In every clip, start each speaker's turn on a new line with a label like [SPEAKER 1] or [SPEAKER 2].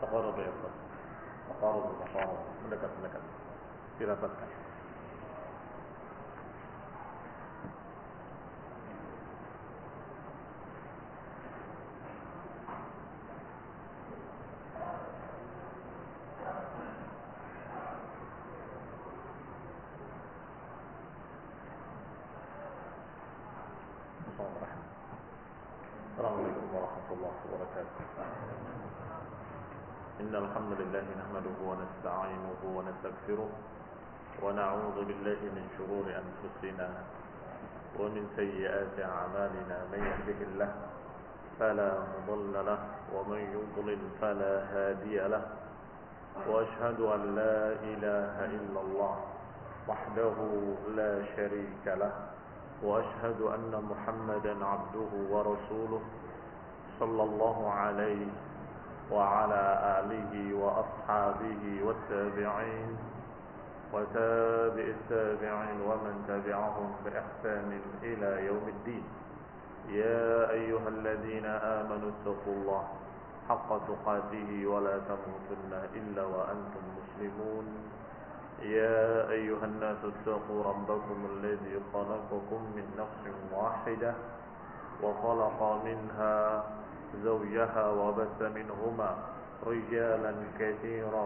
[SPEAKER 1] Taqarrub ya Ustaz. Taqarrub. Mendekat. Dirapatkan. Assalamualaikum warahmatullahi wabarakatuh. Innal hamdalillah nahmaduhu wa nasta'inuhu wa nastaghfiruh wa na'udzu billahi min shururi anfusina wa min sayyiati a'malina may yahdihillahu fala mudilla lahu wa man yudlil fala hadiya lahu wa ashhadu an la ilaha illallah wahdahu la sharika lahu وأشهد أن محمدا عبده ورسوله صلى الله عليه وعلى آله وأصحابه والتابعين وتابع التابعين ومن تبعهم بإحسان إلى يوم الدين يا أيها الذين آمنوا اتقوا الله حق تقاته ولا تموتن إلا وأنتم مسلمون يا أيها الناس اتقوا ربكم الذي خلقكم من نفس واحدة وخلق منها زوجها وبث منهما رجالا كثيرا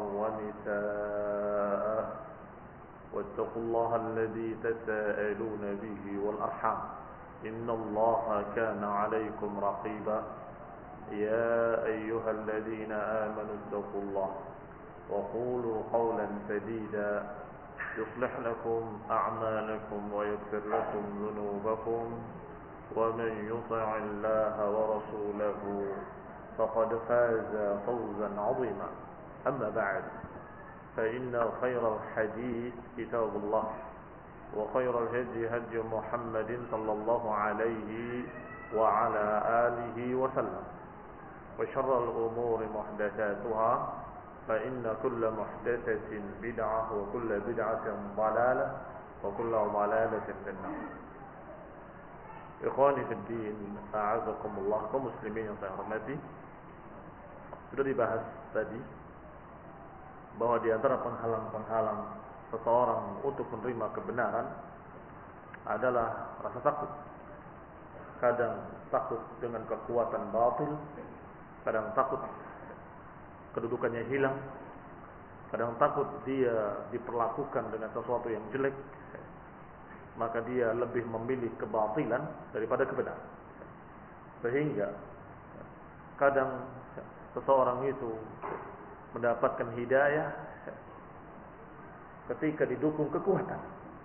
[SPEAKER 1] ونساء واتقوا الله الذي تساءلون به والأرحام إن الله كان عليكم رقيبا يا أيها الذين آمنوا اتقوا الله وقولوا قولا سديدا يصلح لكم أعمالكم ويغفر لكم ذنوبكم ومن يطع الله ورسوله فقد فاز فوزا عظيما أما بعد فإن خير الحديث كتاب الله وخير الهدي هدي محمد صلى الله عليه وعلى آله وسلم وشر الأمور محدثاتها فإن كل محدثة بدعة وكل بدعة ضلالة وكل ضلالة في النار. Ikhwani fi din, a'azakumullah, kaum muslimin yang saya hormati. Sudah dibahas tadi bahwa di antara penghalang-penghalang seseorang untuk menerima kebenaran adalah rasa takut. Kadang takut dengan kekuatan batil, kadang takut kedudukannya hilang, kadang takut dia diperlakukan dengan sesuatu yang jelek, maka dia lebih memilih kebatilan daripada kebenaran. Sehingga kadang seseorang itu mendapatkan hidayah ketika didukung kekuatan.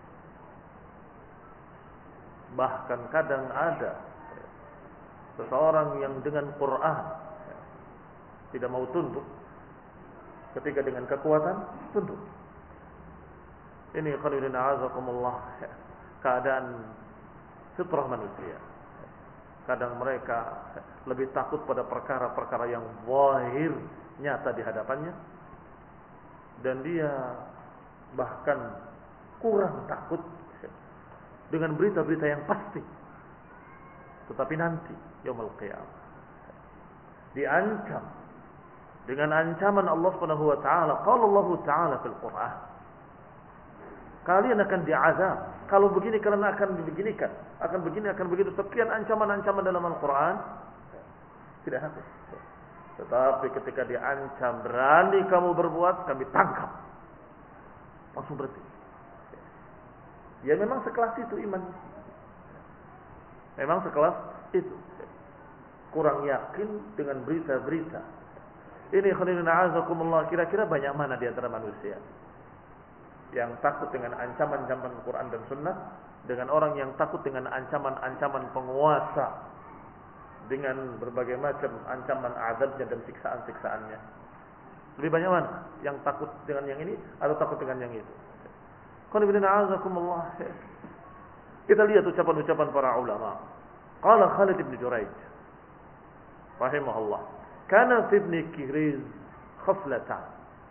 [SPEAKER 1] Bahkan kadang ada seseorang yang dengan Quran tidak mau tunduk, ketika dengan kekuatan tunduk. Ini qulina a'azakumullah, keadaan fitrah manusia. Kadang mereka lebih takut pada perkara-perkara yang zahir, nyata di hadapannya, dan dia bahkan kurang takut dengan berita-berita yang pasti. Tetapi nanti yaumul qiyamah diancam dengan ancaman Allah Subhanahu wa taala. Qala Allah taala fil Quran, kalian akan diazab kalau begini, karena akan dibeginikan, akan begini, akan begitu. Sekian ancaman-ancaman dalam Al-Quran tidak habis. Tetapi ketika diancam, berani kamu berbuat, kami tangkap, langsung berhenti. Ya memang sekelas itu iman, memang sekelas itu. Kurang yakin dengan berita-berita ini. Khaliluna'azakumullah, kira-kira banyak mana di antara manusia yang takut dengan ancaman-ancaman Quran dan Sunnah, dengan orang yang takut dengan ancaman-ancaman penguasa, dengan berbagai macam ancaman azabnya dan siksaan-siksaannya? Lebih banyak mana yang takut dengan yang ini atau takut dengan yang itu? Khaliluna'azakumullah, kita lihat ucapan-ucapan para ulama. Qala Khalid bin Juraij rahimahullah, kana fi ibn Kihriz khaslatan.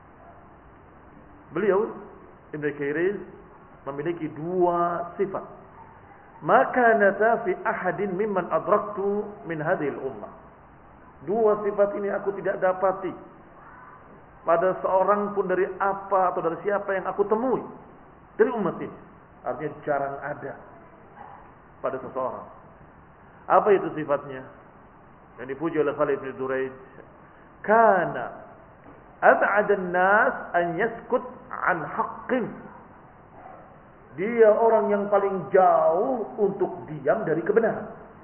[SPEAKER 1] Beliau Ibn Kihriz memiliki dua sifat. Maka nata fi ahadin mimman adraktu min hadhil ummah. Dua sifat ini aku tidak dapati pada seorang pun dari apa atau dari siapa yang aku temui dari umat ini. Artinya jarang ada pada seseorang. Apa itu sifatnya? Yang dipuji oleh Khalid bin Duraid. Kana ab'adan nas an yaskut an haqqin. Dia orang yang paling jauh untuk diam dari kebenaran.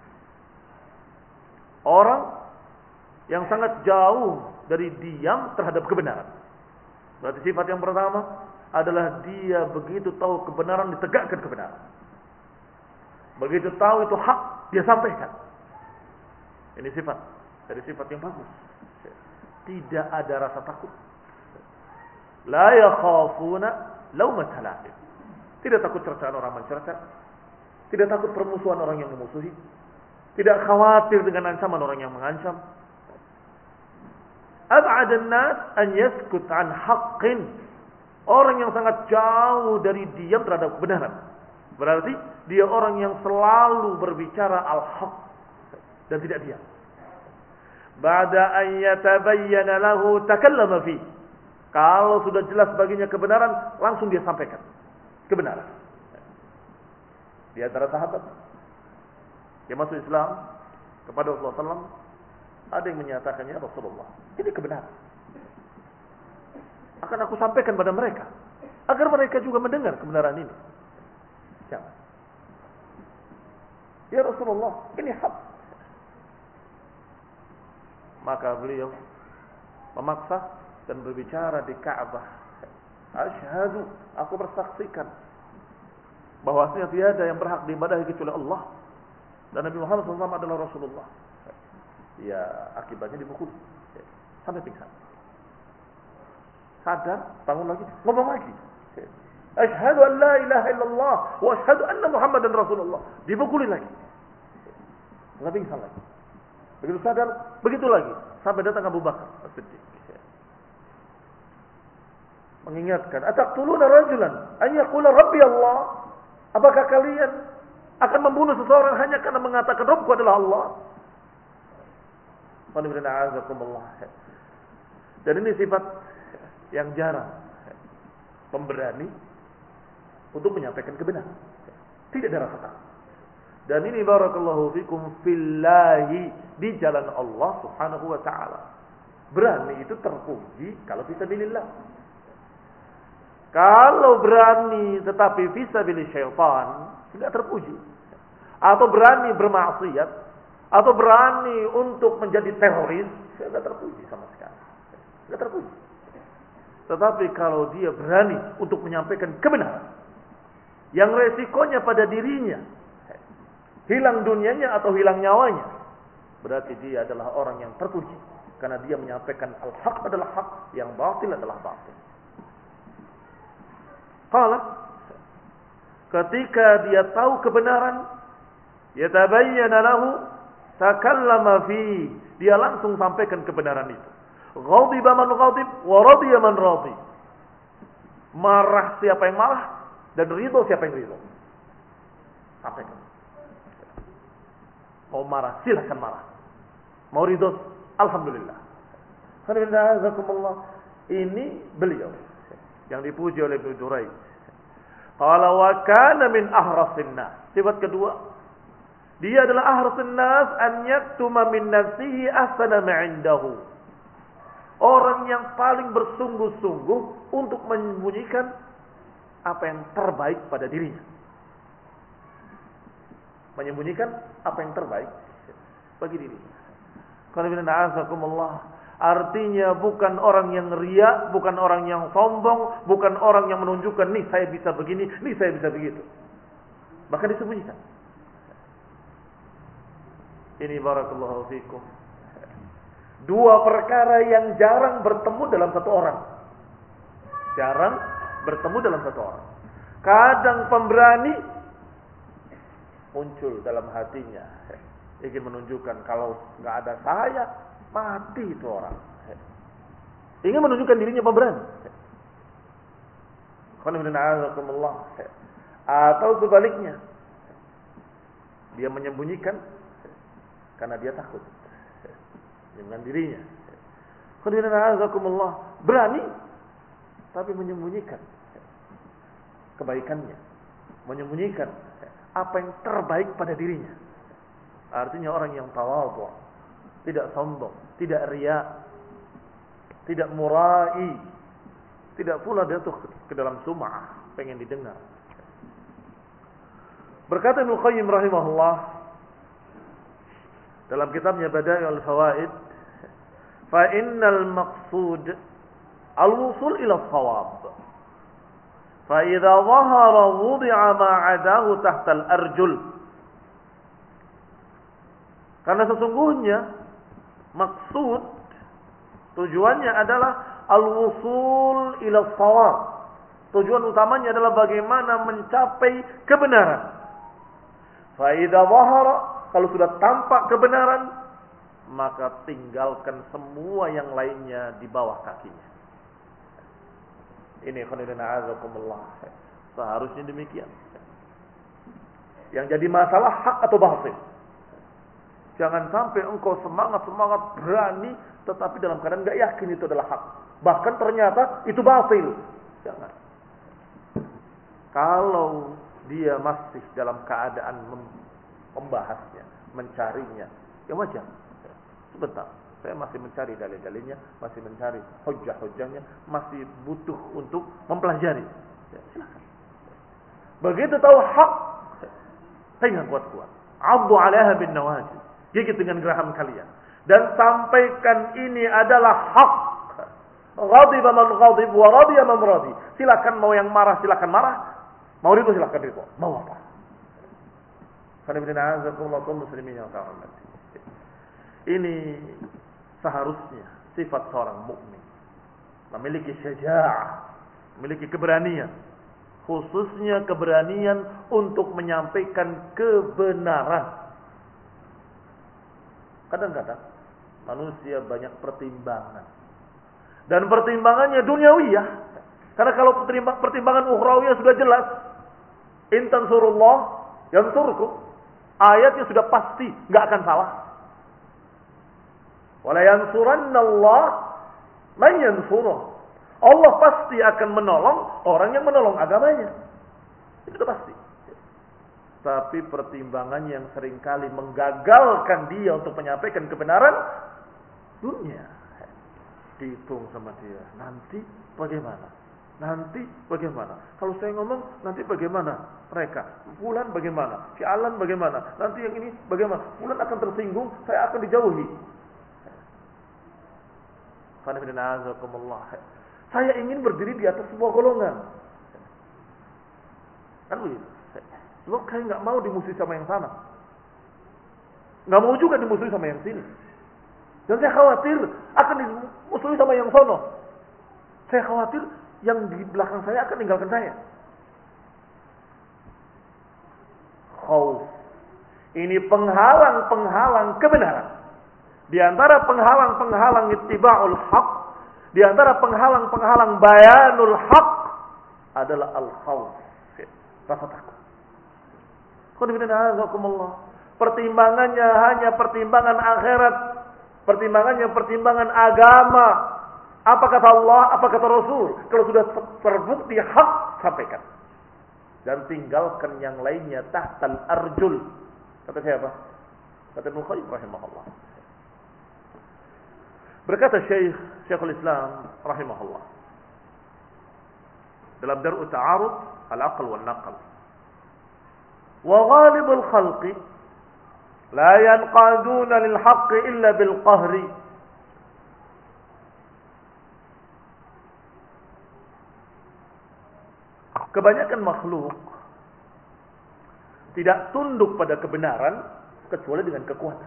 [SPEAKER 1] Orang yang sangat jauh dari diam terhadap kebenaran. Berarti sifat yang pertama adalah dia begitu tahu kebenaran, ditegakkan kebenaran. Begitu tahu itu hak, dia sampaikan. Ini sifat dari sifat yang bagus. Tidak ada rasa takut. La yakhafuna laumata laim. Tidak takut cercaan orang mencerca. Tidak takut permusuhan orang yang memusuhi. Tidak khawatir dengan ancaman orang yang mengancam. Ab'adan nas an yaskut an haqqin. Orang yang sangat jauh dari diam terhadap kebenaran. Berarti dia orang yang selalu berbicara al-haq dan tidak diam. Ba'da an yatabayyana lahu takallama fi. Kalau sudah jelas baginya kebenaran, langsung dia sampaikan kebenaran. Di antara sahabat yang masuk Islam kepada Rasulullah SAW, ada yang menyatakannya, Rasulullah, ini kebenaran. Akan aku sampaikan pada mereka, agar mereka juga mendengar kebenaran ini. Jangan. Ya Rasulullah, ini hak. Maka beliau memaksa dan berbicara di Ka'bah. Asyhadu, aku bersaksikan bahwasanya tiada yang berhak diibadahi kecuali Allah dan Nabi Muhammad SAW adalah Rasulullah. Ya, akibatnya dipukul sampai pingsan. Sadar, bangun lagi, ngomong lagi. Asyhadu an la ilaha illallah wa asyhadu anna Muhammadan Rasulullah. Dipukuli lagi. Sampai pingsan lagi. Begitu sadar, begitu lagi sampai datang Abu Bakar As-Siddiq. Mengingatkan, ataqtuluna rajulan an yaqula rabbi Allah? Apakah kalian akan membunuh seseorang hanya karena mengatakan Rabbku adalah Allah? Dan ini sifat yang jarang, pemberani untuk menyampaikan kebenaran. Tidak ada rasa takut. Dan ini barakallahu fikum fillahi, di jalan Allah Subhanahu wa taala. Berani itu terpuji kalau fisabilillah. Kalau berani tetapi fisabilillah syaitan, tidak terpuji. Atau berani bermaksiat, atau berani untuk menjadi teroris, tidak terpuji sama sekali. Tidak terpuji. Tetapi kalau dia berani untuk menyampaikan kebenaran, yang resikonya pada dirinya, hilang dunianya atau hilang nyawanya, berarti dia adalah orang yang terpuji. Karena dia menyampaikan al-haq adalah hak, yang batil adalah batil. Qala, ketika dia tahu kebenaran, yatabayyana lahu, takallama fi, dia langsung sampaikan kebenaran itu. Ghadiba man ghadib wa radiya man radi. Marah siapa yang marah dan ridho siapa yang ridho. Sampaikan. Mau marah silahkan marah. Mau ridho alhamdulillah. Alhamdulillah. Ini beliau yang dipuji oleh Ibnu Duraid. Qala wa kana min ahrasin nas. Sifat kedua, dia adalah ahrasin nas an yaktuma min nafsihi ahsana ma indahu. Orang yang paling bersungguh-sungguh untuk menyembunyikan apa yang terbaik pada dirinya. Menyembunyikan apa yang terbaik bagi dirinya. Artinya bukan orang yang riya, bukan orang yang sombong, bukan orang yang menunjukkan nih saya bisa begini, nih saya bisa begitu. Bahkan disembunyikan. Ini barakallahu fikum. Dua perkara yang jarang bertemu dalam satu orang. Jarang bertemu dalam satu orang. Kadang pemberani muncul dalam hatinya, ingin menunjukkan kalau nggak ada saya mati itu orang. Ingin menunjukkan dirinya pemberani. Atau sebaliknya, dia menyembunyikan karena dia takut dengan dirinya. Berani, tapi menyembunyikan kebaikannya, menyembunyikan apa yang terbaik pada dirinya. Artinya orang yang tawadhu, tidak sombong, tidak riya, tidak murai, tidak pula jatuh ke dalam sum'ah, pengen didengar. Berkata Ibnu Qayyim rahimahullah dalam kitabnya Bada'i'ul Fawaid, fa innal maqsud al-wusul ila as-shawab. Fa idza dhahara wudi'a ma 'adahu tahta al-arjul. Karena sesungguhnya maksud, tujuannya adalah al-wusul ila as-shawab. Tujuan utamanya adalah bagaimana mencapai kebenaran. Fa idza dhahara, kalau sudah tampak kebenaran, maka tinggalkan semua yang lainnya di bawah kakinya. Ini khonirina azakumullah. Seharusnya demikian. Yang jadi masalah hak atau batil. Jangan sampai engkau semangat berani, tetapi dalam keadaan enggak yakin itu adalah hak. Bahkan ternyata itu batil. Jangan. Kalau dia masih dalam keadaan membahasnya, mencarinya, ya wajar. Sebentar, saya masih mencari dalil-dalilnya, masih mencari hujah-hujahnya, masih butuh untuk mempelajari. Ya, silakan. Begitu tahu hak, pegang kuat-kuat. 'Addu 'alaiha bin nawajid. Gigit dengan geraham kalian dan sampaikan ini adalah hak. Ghadiba man ghadib wa radiya man radi. Silakan, mau yang marah silakan marah, mau ridho silakan ridho. Mau apa? Muslimin yang saya hormati. Ini seharusnya sifat seorang mukmin, memiliki syaja'ah, memiliki keberanian, khususnya keberanian untuk menyampaikan kebenaran. Kadang-kadang manusia banyak pertimbangan, dan pertimbangannya duniawiyah. Karena kalau pertimbangan ukhrawiyah sudah jelas, in tansurullah yansurkum, ayatnya sudah pasti nggak akan salah. Wala yansurannallah man yansuruh. Allah pasti akan menolong orang yang menolong agamanya. Itu sudah pasti. Tapi pertimbangan yang seringkali menggagalkan dia untuk menyampaikan kebenaran, dunia. Dihitung sama dia. Nanti bagaimana? Nanti bagaimana? Kalau saya ngomong, nanti bagaimana mereka? Fulan bagaimana? Si Alan bagaimana? Nanti yang ini bagaimana? Fulan akan tersinggung, saya akan dijauhi. Saya ingin berdiri di atas sebuah golongan. Kan begitu. Sebab saya nggak mau dimusuhi sama yang sana, nggak mau juga dimusuhi sama yang sini, dan saya khawatir akan dimusuhi sama yang sono. Saya khawatir yang di belakang saya akan meninggalkan saya. Khauf. Ini penghalang-penghalang kebenaran. Di antara penghalang-penghalang ittiba'ul haq, di antara penghalang-penghalang bayanul haq adalah al-khauf, rasa takut. Pertimbangannya hanya pertimbangan akhirat, pertimbangannya pertimbangan agama. Apa kata Allah, apa kata Rasul? Kalau sudah terbukti hak, sampaikan. Dan tinggalkan yang lainnya tahtal arjul. Kata siapa? Kata Ibnu Qayyim rahimahullah. Berkata Syekhul Islam rahimahullah dalam Dar'u Ta'arud al-Aql wal Naql, wa ghalibul khalqi la yanqaduna lil haqqi illa bil qahri. Kebanyakan makhluk tidak tunduk pada kebenaran kecuali dengan kekuatan.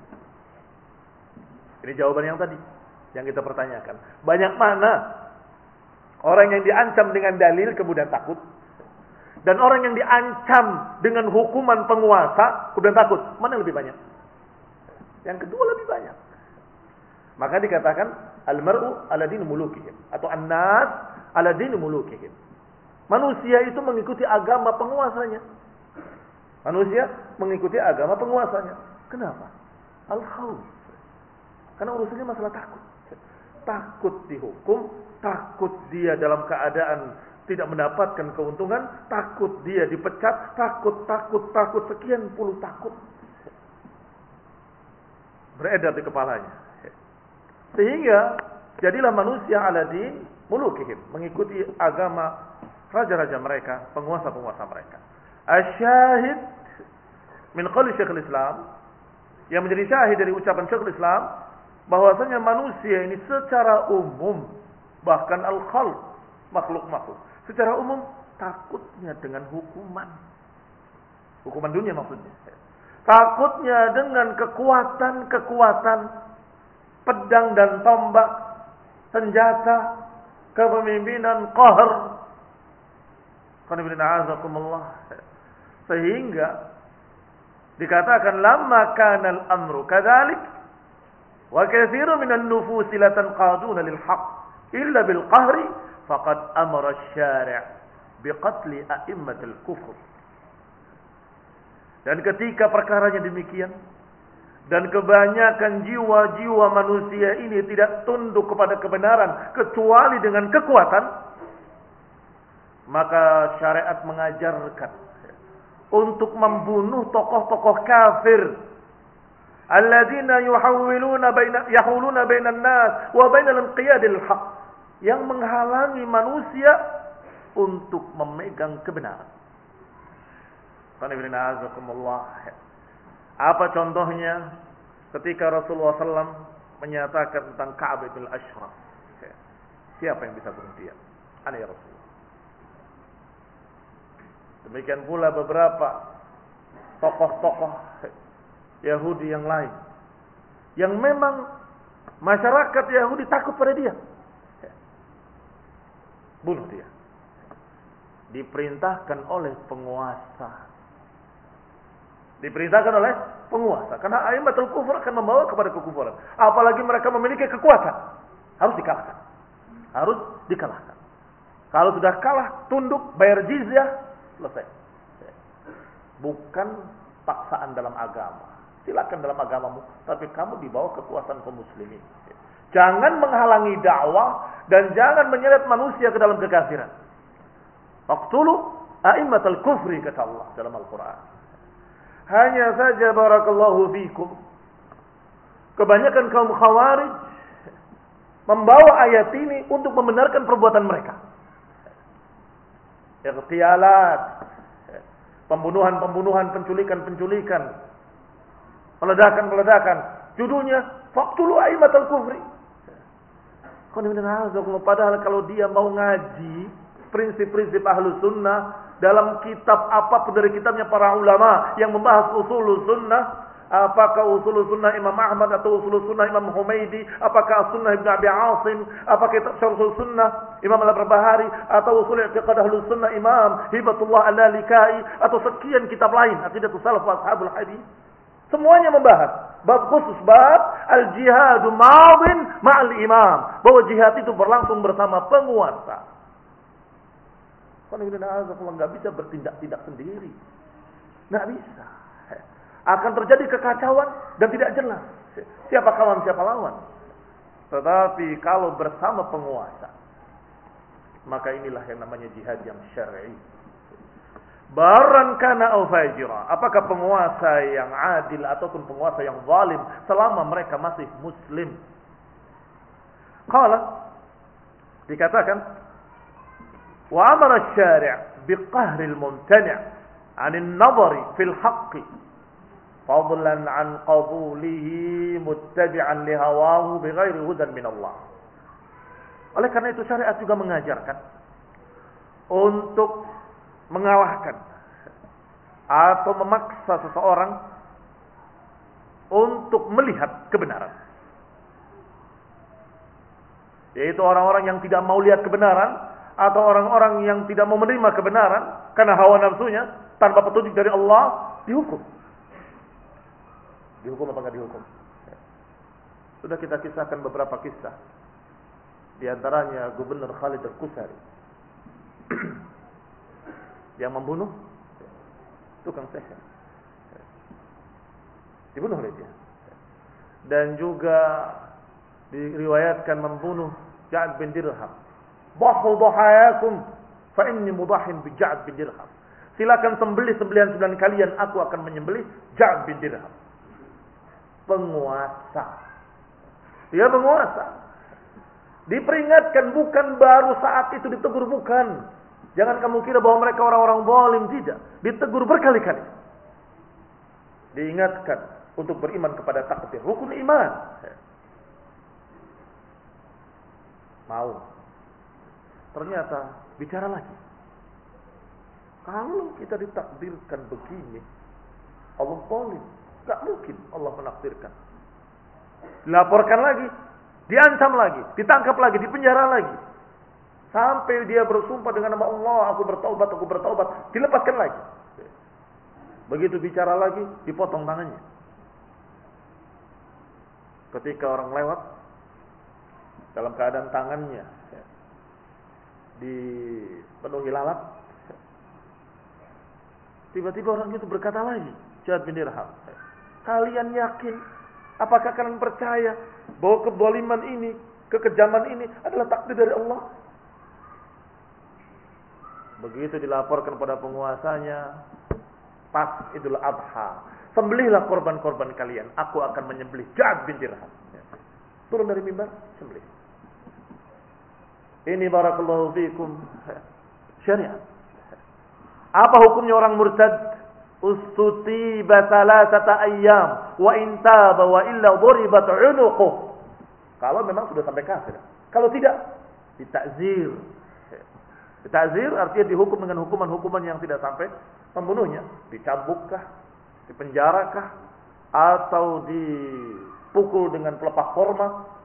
[SPEAKER 1] Ini jawaban yang tadi yang kita pertanyakan. Banyak mana orang yang diancam dengan dalil kemudian takut, dan orang yang diancam dengan hukuman penguasa kemudian takut? Mana yang lebih banyak? Yang kedua lebih banyak. Maka dikatakan al-mar'u ala dini mulukihim, atau an-nas ala dini mulukihim. Manusia itu mengikuti agama penguasanya. Manusia mengikuti agama penguasanya. Kenapa? Al-khawf. Karena urusannya masalah takut. takut dihukum, takut dia dalam keadaan tidak mendapatkan keuntungan, takut dia dipecat, takut sekian puluh takut beredar di kepalanya. Sehingga jadilah manusia ala din mulukihim, mengikuti agama raja-raja mereka, penguasa-penguasa mereka. Asyahid min qouli Syekhul Islam, yang menjadi syahid dari ucapan Syekhul Islam, bahwasanya manusia ini secara umum, bahkan al-khalq, makhluk-makhluk, secara umum takutnya dengan hukuman dunia maksudnya. Takutnya dengan kekuatan pedang dan tombak, senjata, kepemimpinan, qahr. Sehingga dikatakan lamma kana al-amru kadzalik wa katsiru minan nufusi la tanqaduna lil haqq illa bil qahri faqad amara asy-syari' biqatli a'immatil kufr. Dan ketika perkaranya demikian dan kebanyakan jiwa-jiwa manusia ini tidak tunduk kepada kebenaran kecuali dengan kekuatan, maka syariat mengajarkan untuk membunuh tokoh-tokoh kafir alladzina yahuluna bainan nas wa bainal inqiyadil haqq, yang menghalangi manusia untuk memegang kebenaran. Apa contohnya ketika Rasulullah SAW menyatakan tentang Ka'ab bin Ashraf? Siapa yang bisa bunuh dia? Ana ya Rasulullah. Demikian pula beberapa tokoh-tokoh Yahudi yang lain, yang memang masyarakat Yahudi takut pada dia. Bunuh dia. Diperintahkan oleh penguasa. Karena a'immatul kufur akan membawa kepada kekufuran. Apalagi mereka memiliki kekuatan. Harus dikalahkan. Kalau sudah kalah, tunduk, bayar jizyah, selesai. Bukan paksaan dalam agama. Silakan dalam agamamu, tapi kamu di bawah kekuasaan kaum muslimin. Jangan menghalangi dakwah dan jangan menyeret manusia ke dalam kekafiran. Waqtulu a'immatal kufri, kata Allah dalam Al-Quran. Hanya saja barakallahu fikum, kebanyakan kaum khawarij membawa ayat ini untuk membenarkan perbuatan mereka. Ightialat, pembunuhan, penculikan, meledakan. Judulnya faqtulu a'immatal kufri. Padahal kalau dia mau ngaji prinsip-prinsip ahlu sunnah dalam kitab apapun dari kitabnya para ulama yang membahas usul sunnah, apakah usul sunnah Imam Ahmad atau usul sunnah Imam Humaidi, apakah sunnah Ibn Abi Asim, apakah kitab syarh sunnah Imam Al-Barbahari, atau usul i'tiqad ahlu sunnah Imam Hibatullah Al-Lalikai, atau sekian kitab lain, Aqidatus Salaf wa Ashabul Hadis, semuanya membahas bab khusus, bab al-jihadu madin ma'al imam, bahwa jihad itu berlangsung bersama penguasa. Nggak bisa bertindak sendiri, nggak bisa. Akan terjadi kekacauan dan tidak jelas siapa kawan siapa lawan. Tetapi kalau bersama penguasa, maka inilah yang namanya jihad yang syar'i. Baran kana au fajira, apakah penguasa yang adil ataupun penguasa yang zalim, selama mereka masih muslim. Qala, dikatakan, wa amara asy-syari' biqahri al-mumtani' 'an an-nadhari fil haqqi fadlan 'an qabulihi muttabi'an li hawahu bighairi hudan min Allah. Oleh karena itu syariat juga mengajarkan untuk mengalahkan atau memaksa seseorang untuk melihat kebenaran. Yaitu orang-orang yang tidak mau lihat kebenaran, atau orang-orang yang tidak mau menerima kebenaran karena hawa nafsunya, tanpa petunjuk dari Allah, dihukum. Dihukum apa enggak dihukum? Sudah kita kisahkan beberapa kisah. Di antaranya Gubernur Khalid Al-Qusari yang membunuh tukang sihir, dibunuh oleh dia. Dan juga diriwayatkan membunuh Ja'ad bin Dirham. Dhahu dhahayakum fa inni mudahin bi Ja'ad bin Dirham. Silakan sembelih sembelihan kalian, aku akan menyembelih Ja'ad bin Dirham. Penguasa. Dia penguasa. Diperingatkan, bukan baru saat itu ditegur, bukan. Jangan kamu kira bahwa mereka orang-orang zalim, tidak. Ditegur berkali-kali. Diingatkan untuk beriman kepada takdir, rukun iman. Mau. Ternyata bicara lagi. Kalau kita ditakdirkan begini, Allah zalim. Gak mungkin Allah menakdirkan. Dilaporkan lagi, diancam lagi, ditangkap lagi, dipenjara lagi. Sampai dia bersumpah dengan nama Allah, aku bertaubat, dilepaskan lagi. Begitu bicara lagi, dipotong tangannya. Ketika orang lewat, dalam keadaan tangannya dipenuhi lalat, tiba-tiba orang itu berkata lagi, Ja'ad bin Dirham, kalian yakin? Apakah kalian percaya bahwa kezaliman ini, kekejaman ini adalah takdir dari Allah? Begitu dilaporkan pada penguasanya, pas Idul Adha, sembelihlah korban-korban kalian, aku akan menyembelih Ja'ad bin Dirham. Turun dari mimbar, sembelih. Ini barakallahu fikum syariat. Apa hukumnya orang murtad? Ustutiba thalathata ayyam wa in taba wa illa duribat 'unuquh. Kalau memang sudah sampai kafir. Kalau tidak, ditakzir. Ditakzir artinya dihukum dengan hukuman-hukuman yang tidak sampai pembunuhnya. Dicabukkah, dipenjarakah, atau dipukul dengan pelepah korma,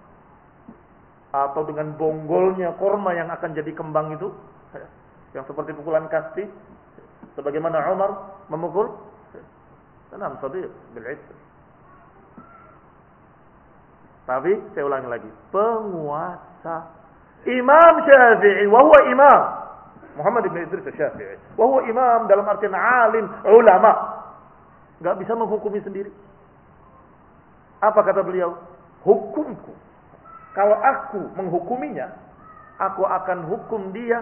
[SPEAKER 1] atau dengan bonggolnya korma yang akan jadi kembang itu, yang seperti pukulan kasti, sebagaimana Umar memukul Tanam Sadiq bil-Isr. Tapi saya ulangi lagi, penguasa. Imam Syafi'i wa huwa imam, Muhammad bin Idris Syafi'i, wa huwa imam dalam artian alim, ulama, enggak bisa menghukumi sendiri. Apa kata beliau? Hukumku, kalau aku menghukuminya, aku akan hukum dia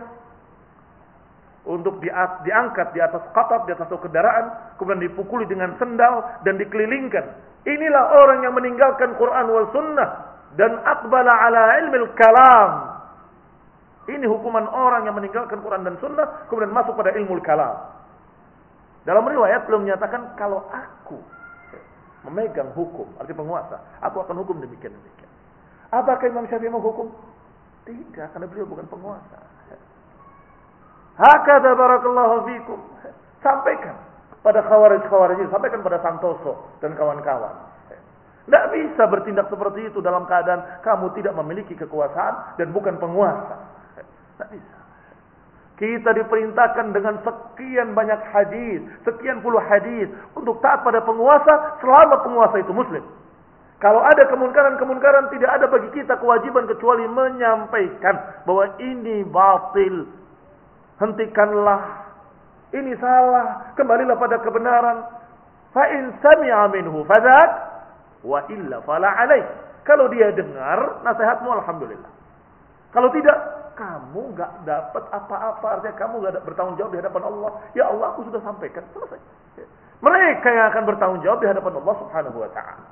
[SPEAKER 1] untuk diangkat di atas qatab, di atas kendaraan, kemudian dipukuli dengan sendal dan dikelilingkan. Inilah orang yang meninggalkan Quran wal Sunnah dan aqbala ala ilmil kalam. Ini hukuman orang yang meninggalkan Quran dan Sunnah kemudian masuk pada ilmu kalam. Dalam riwayat belum menyatakan kalau aku memegang hukum, arti penguasa, aku akan hukum demikian. Apakah Imam Syafi'i menghukum? Tidak, karena beliau bukan penguasa. Hakadha barakallahu fikum. Sampaikan pada khawarij-khawarij, sampaikan pada Santoso dan kawan-kawan. Tidak bisa bertindak seperti itu dalam keadaan kamu tidak memiliki kekuasaan dan bukan penguasa. Tidak bisa. Kita diperintahkan dengan sekian banyak hadis, sekian puluh hadis untuk taat pada penguasa selama penguasa itu muslim. Kalau ada kemungkaran-kemungkaran, tidak ada bagi kita kewajiban kecuali menyampaikan bahwa ini batil. Hentikanlah. Ini salah. Kembalilah pada kebenaran. Fa in sami'a minhu fadzak wa illa fala alaih. Kalau dia dengar nasihatmu, alhamdulillah. Kalau tidak, kamu enggak dapat apa-apa. Artinya kamu enggak bertanggung jawab di hadapan Allah. Ya Allah, aku sudah sampaikan. Selesai. Mereka yang akan bertanggung jawab di hadapan Allah Subhanahu wa taala.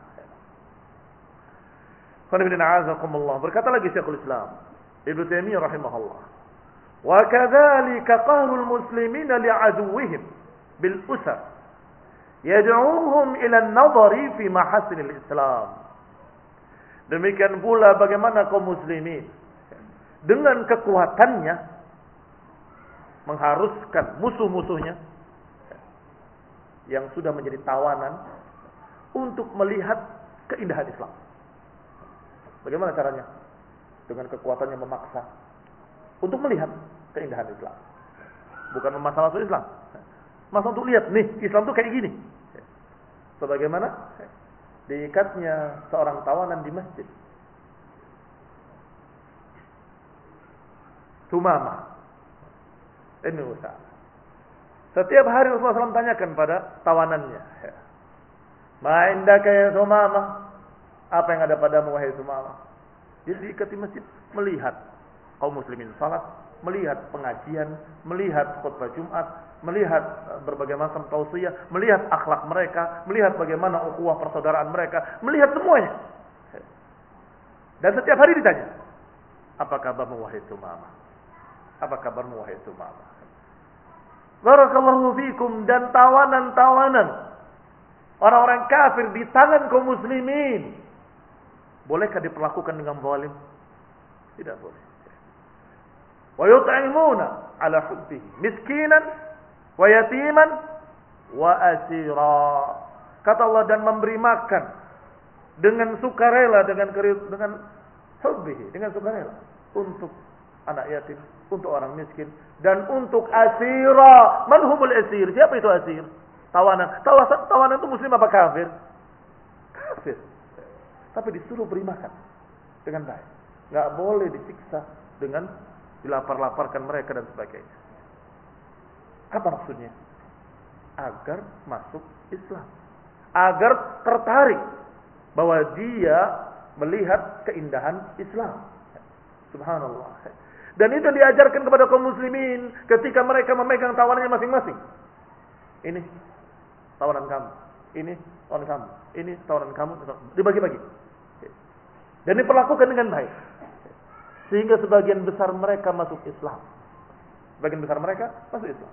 [SPEAKER 1] Berkata lagi Syekhul Islam Ibnu Taimiyah rahimahullah, wa kadzalika qahrul muslimina li'aduwwihim bil usar yad'uuhum ila an-nadhari fi mahasinil Islam. Demikian pula bagaimana kaum muslimin dengan kekuatannya mengharuskan musuh-musuhnya yang sudah menjadi tawanan untuk melihat keindahan Islam. Bagaimana caranya? Dengan kekuatannya memaksa untuk melihat keindahan Islam. Bukan memaksa masuk Islam. Masa untuk lihat, nih Islam tuh kayak gini. Sebagaimana diikatnya seorang tawanan di masjid. Sumamah Ibn Utsal. Setiap hari Rasulullah SAW tanyakan pada tawanannya, ma indaka ya Sumamah? Apa yang ada padamu wahai Sumamah? Dia diikat di masjid melihat kaum muslimin salat, melihat pengajian, melihat khutbah Jumat, melihat berbagai macam tausiah, melihat akhlak mereka, melihat bagaimana ukhuwah persaudaraan mereka, melihat semuanya. Dan setiap hari ditanya, apa kabarmu wahai Sumamah? Apa kabarmu wahai Sumamah? Barakallahu fikum. Dan tawanan-tawanan orang-orang kafir di tangan kaum muslimin, bolehkah diperlakukan dengan zalim? Tidak boleh. Wa yut'imuna ala hubbihi miskinan wa yatiman wa asira. Kata Allah, dan memberi makan dengan sukarela, dengan hubbihi, dengan sukarela untuk anak yatim, untuk orang miskin, dan untuk asira. Man humul asir? Siapa itu asir? Tawanan. Tawanan itu muslim apa kafir? Kafir. Tapi disuruh beri makan dengan baik. Enggak boleh disiksa dengan dilapar-laparkan mereka dan sebagainya. Apa maksudnya? Agar masuk Islam, agar tertarik bahwa dia melihat keindahan Islam. Subhanallah. Dan itu diajarkan kepada kaum muslimin ketika mereka memegang tawanannya masing-masing. Ini tawanan kamu, ini tawanan kamu, ini tawanan kamu, dibagi-bagi. Dan diperlakukan dengan baik. Sehingga sebagian besar mereka masuk Islam. Sebagian besar mereka masuk Islam.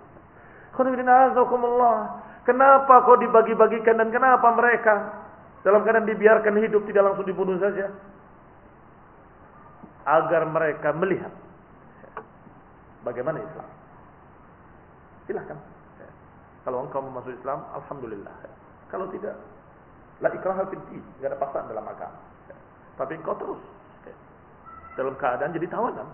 [SPEAKER 1] Kenapa kok dibagi-bagikan, dan kenapa mereka dalam keadaan dibiarkan hidup tidak langsung dibunuh saja? Agar mereka melihat bagaimana Islam. Silahkan. Kalau engkau masuk Islam, alhamdulillah. Kalau tidak, la ikraha fid din, enggak ada paksaan dalam agama. Tapi engkau terus dalam keadaan jadi tawanan.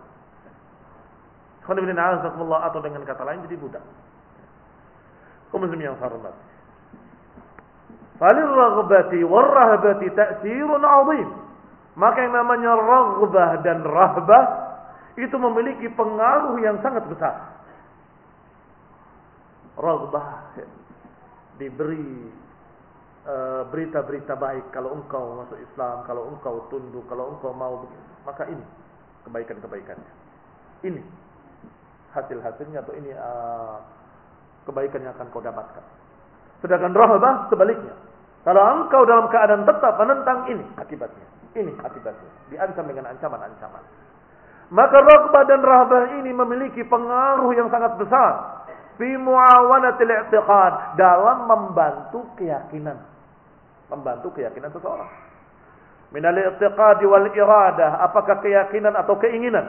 [SPEAKER 1] Atau dengan kata lain jadi budak. Kaum muslimin yang hormat. Falil raghbati war rahbati ta'sirun 'azim. Maka yang namanya raghbah dan rahbah itu memiliki pengaruh yang sangat besar. Raghbah, diberi berita-berita baik kalau engkau masuk Islam, kalau engkau tunduk, kalau engkau mau begini, maka ini kebaikan-kebaikannya, ini hasil-hasilnya, atau ini kebaikan yang akan kau dapatkan. Sedangkan rahbah sebaliknya, kalau engkau dalam keadaan tetap menentang, ini akibatnya, diancam dengan ancaman-ancaman. Maka raghbah dan rahbah ini memiliki pengaruh yang sangat besar fi muawanatil i'tiqad, dalam membantu keyakinan seseorang. Minal i'tiqad wal iradah, apakah keyakinan atau keinginan.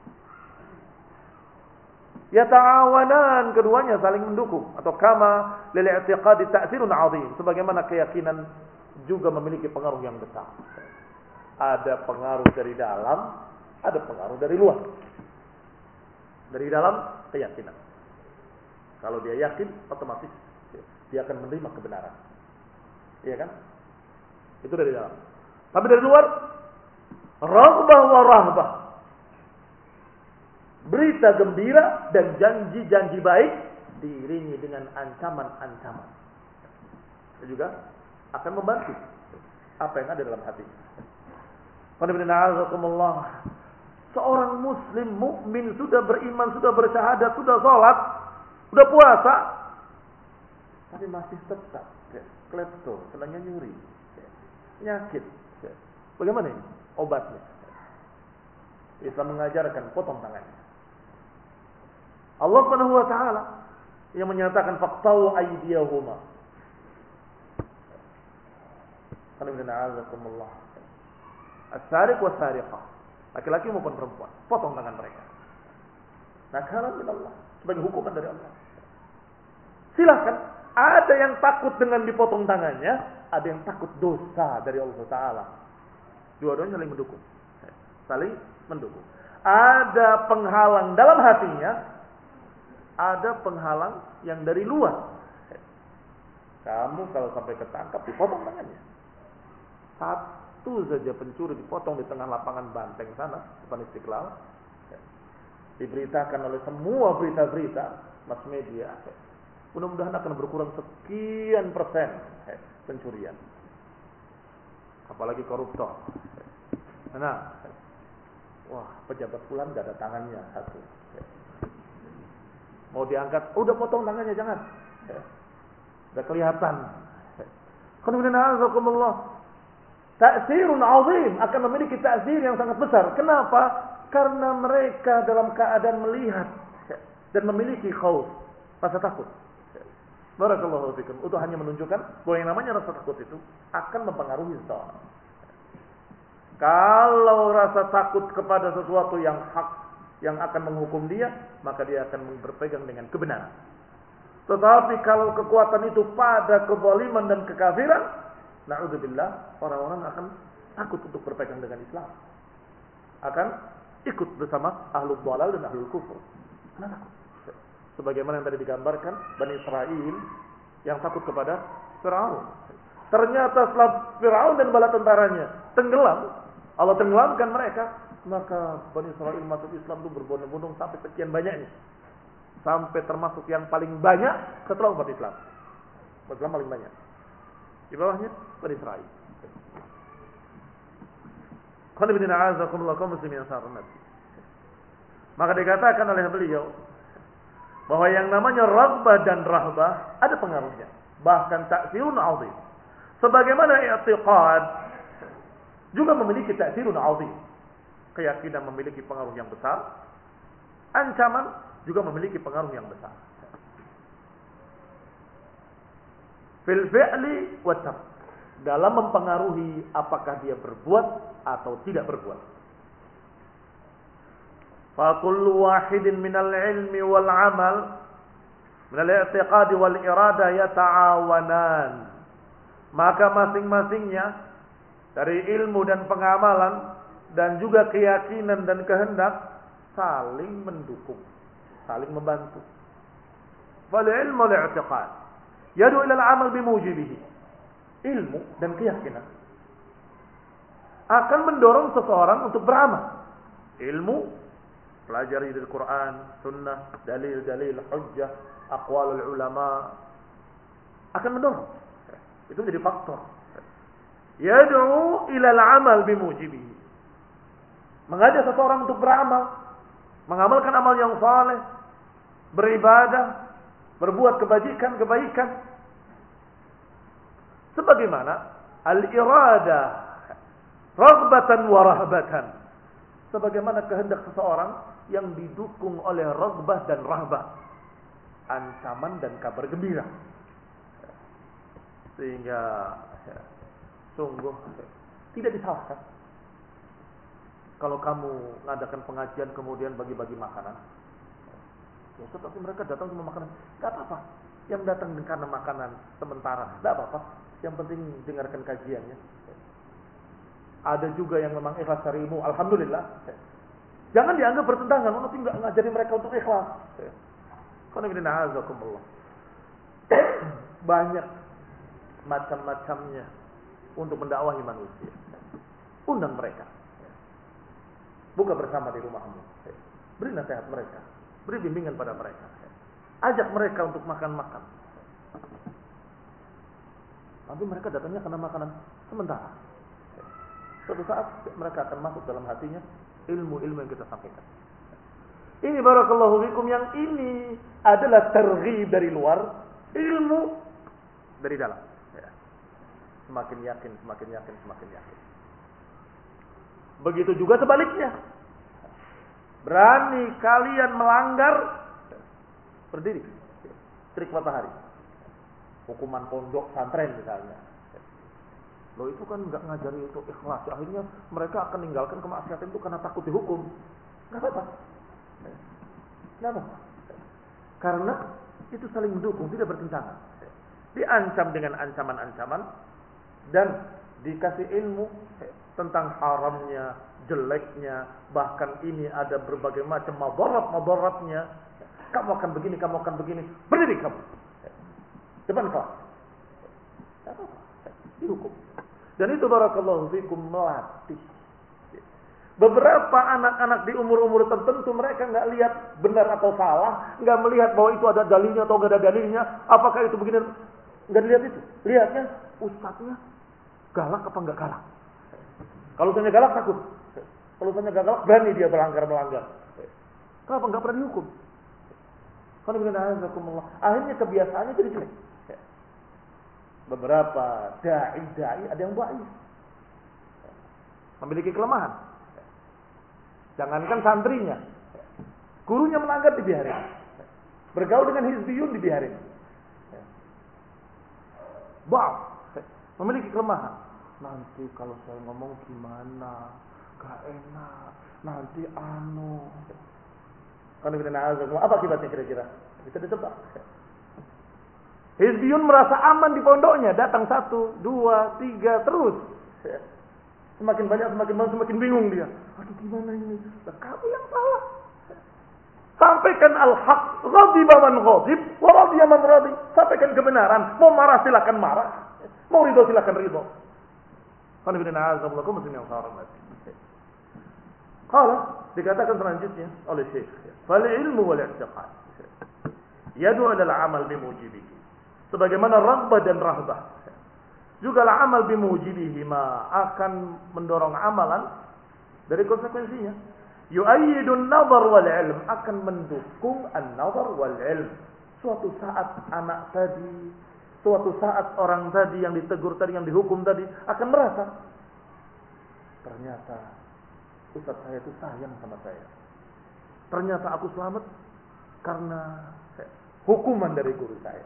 [SPEAKER 1] Yata'awanan, keduanya saling mendukung. Atau kama lil i'tiqad ta'sirun 'azim, sebagaimana keyakinan juga memiliki pengaruh yang besar. Ada pengaruh dari dalam, ada pengaruh dari luar. Dari dalam keyakinan. Kalau dia yakin, otomatis dia akan menerima kebenaran. Iya kan? Itu dari dalam. Tapi dari luar, raghbah wa rahbah, berita gembira dan janji-janji baik diiringi dengan ancaman-ancaman. Itu juga akan membantu apa yang ada dalam hati. Seorang muslim mukmin, sudah beriman, sudah bersyahadat, sudah sholat, sudah puasa, tapi masih tetap klepto, senangnya nyuri, nyakit. Bagaimana ini obatnya? Islam mengajarkan potong tangannya. Allah Subhanahu wa taala yang menyatakan faqtaw aydiyahuma. Alhamdulillah. As-sariq was-sariqah, laki-laki maupun perempuan, potong tangan mereka. Nakalan min Allah, sebagai hukuman dari Allah. Silakan. Ada yang takut dengan dipotong tangannya, ada yang takut dosa dari Allah Ta'ala. Dua-duanya saling mendukung. Saling mendukung. Ada penghalang dalam hatinya, ada penghalang yang dari luar. Kamu kalau sampai ketangkap, dipotong tangannya. Satu saja pencuri dipotong di tengah lapangan Banteng sana, depan Istiqlal. Diberitakan oleh semua berita-berita mass media. Mudah-mudahan akan berkurang sekian persen pencurian. Apalagi koruptor. Nah, Wah, pejabat fulan gak ada tangannya satu. Mau diangkat, udah potong tangannya, jangan. Udah kelihatan. Ta'sirun azim, akan memiliki ta'sir yang sangat besar. Kenapa? Karena mereka dalam keadaan melihat dan memiliki khauf, rasa takut. Barakallahu fikum. Itu hanya menunjukkan bahwa yang namanya rasa takut itu akan mempengaruhi seseorang. Kalau rasa takut kepada sesuatu yang hak, yang akan menghukum dia, maka dia akan berpegang dengan kebenaran. Tetapi kalau kekuatan itu pada kezaliman dan kekafiran, na'udzubillah, orang-orang akan takut untuk berpegang dengan Islam. Akan ikut bersama ahlul dhalal dan ahlul kufur. Karena takut. Sebagaimana yang tadi digambarkan, Bani Israel yang takut kepada Fir'aun. Ternyata setelah Fir'aun dan bala tentaranya tenggelam, Allah tenggelamkan mereka, maka Bani Israel masuk Islam itu berbondong-bondong sampai sekian banyaknya. Sampai termasuk yang paling banyak setelah umat Islam. Umat Islam paling banyak. Di bawahnya Bani Israel. Maka dikatakan oleh beliau bahwa yang namanya raghbah dan rahbah ada pengaruhnya, bahkan ta'sirun azim. Sebagaimana i'tiqad juga memiliki ta'sirun azim. Keyakinan memiliki pengaruh yang besar, ancaman juga memiliki pengaruh yang besar. Fil fi'li wa tark, dalam mempengaruhi apakah dia berbuat atau tidak berbuat. فَكُلُّ وَاحِدٍ مِنَ الْعِلْمِ وَالْعَمَلِ مِنَ الْاعْتِقَادِ وَالْإِرَادَةِ يَتَعَاوَنَانِ. Maka masing-masingnya dari ilmu dan pengamalan dan juga keyakinan dan kehendak saling mendukung, saling membantu. فَالْعِلْمُ وَالْاعْتِقَادِ يَدْعُو إِلَى الْعَمَلِ بِمُوجِبِهِ. Ilmu dan keyakinan akan mendorong seseorang untuk beramal. Ilmu, pelajari dari Quran, Sunnah, dalil-dalil, hujjah, aqwalul ulama, akan mendorong. Itu menjadi faktor. Yad'u ila al-amal bimujibihi. Mengajak seseorang untuk beramal, mengamalkan amal yang saleh, beribadah, berbuat kebaikan. Sebagaimana al-iradah, raghbatan wa rahbatan. Sebagaimana kehendak seseorang yang didukung oleh raghbah dan rahbah, ancaman dan kabar gembira. Sehingga sungguh tidak disalahkan kalau kamu ngadakan pengajian kemudian bagi-bagi makanan. Ya, tapi mereka datang cuma makanan, enggak apa-apa. Yang datang karena makanan sementara, enggak apa-apa. Yang penting dengarkan kajiannya. Ada juga yang memang ikhlas cari ilmu, alhamdulillah. Jangan dianggap bertentangan, nanti enggak ngajari mereka untuk ikhlas. Banyak macam-macamnya untuk mendakwahi manusia. Undang mereka. Buka bersama di rumahmu. Beri nasihat mereka, beri bimbingan pada mereka. Ajak mereka untuk makan-makan. Tapi mereka datangnya karena makanan sementara. Suatu saat mereka akan masuk dalam hatinya ilmu-ilmu yang kita sampaikan. Ini barakallahu fikum, yang ini adalah targhib dari luar, ilmu dari dalam. Ya. Semakin yakin. Begitu juga sebaliknya. Berani kalian melanggar, berdiri, terik matahari. Hukuman pondok santren misalnya. Loh, itu kan enggak ngajari untuk ikhlas. Akhirnya mereka akan meninggalkan kemaksiatan itu karena takut dihukum. Enggak apa-apa. Karena itu saling mendukung, tidak bertentangan. Diancam dengan ancaman-ancaman dan dikasih ilmu tentang haramnya, jeleknya, bahkan ini ada berbagai macam madarat-madaratnya. Kamu akan begini, berdiri kamu depan kelas. Dihukum. Dan itu barakallahu fikum melatih. Beberapa anak-anak di umur-umur tertentu mereka nggak lihat benar atau salah, nggak melihat bahwa itu ada dalilnya atau nggak ada dalilnya, apakah itu begini, nggak dilihat itu. Lihatnya ustadznya galak apa nggak galak. Kalau ustadznya galak takut. Kalau tanya galak, berani dia melanggar. Kenapa nggak pernah dihukum? Akhirnya kebiasaannya jadi jelek. Beberapa dai ada yang baik, memiliki kelemahan. Jangankan santrinya, gurunya melanggar dibiarin. Bergaul dengan hizbiyun dibiarin. Memiliki kelemahan. Nanti kalau saya ngomong gimana? Gak enak. Nanti apa akibatnya kira-kira? Bisa ditebak. Hizbiyun merasa aman di pondoknya, datang 1, 2, 3 terus. Semakin banyak, semakin bingung dia. Aduh gimana ini? Kamu yang salah. Sampaikan al-haq, ghadiba man ghadib, wa radiya man radi. Sampaikan kebenaran, mau marah silakan marah, mau ridho silakan ridho. Qala, dikatakan selanjutnya oleh Syekh, fal ilmu wal i'tiqad yad'u ila al-amal bimujibihi. Sebagaimana raghbah dan rahbah, juga amal bimujibihi akan mendorong amalan dari konsekuensinya. Yu'ayyidu an-nazar wal ilm, akan mendukung an-nazar wal ilm. Suatu saat anak tadi, suatu saat orang tadi yang ditegur tadi, yang dihukum tadi akan merasa, ternyata ustaz saya itu sayang sama saya. Ternyata aku selamat karena hukuman dari guru saya.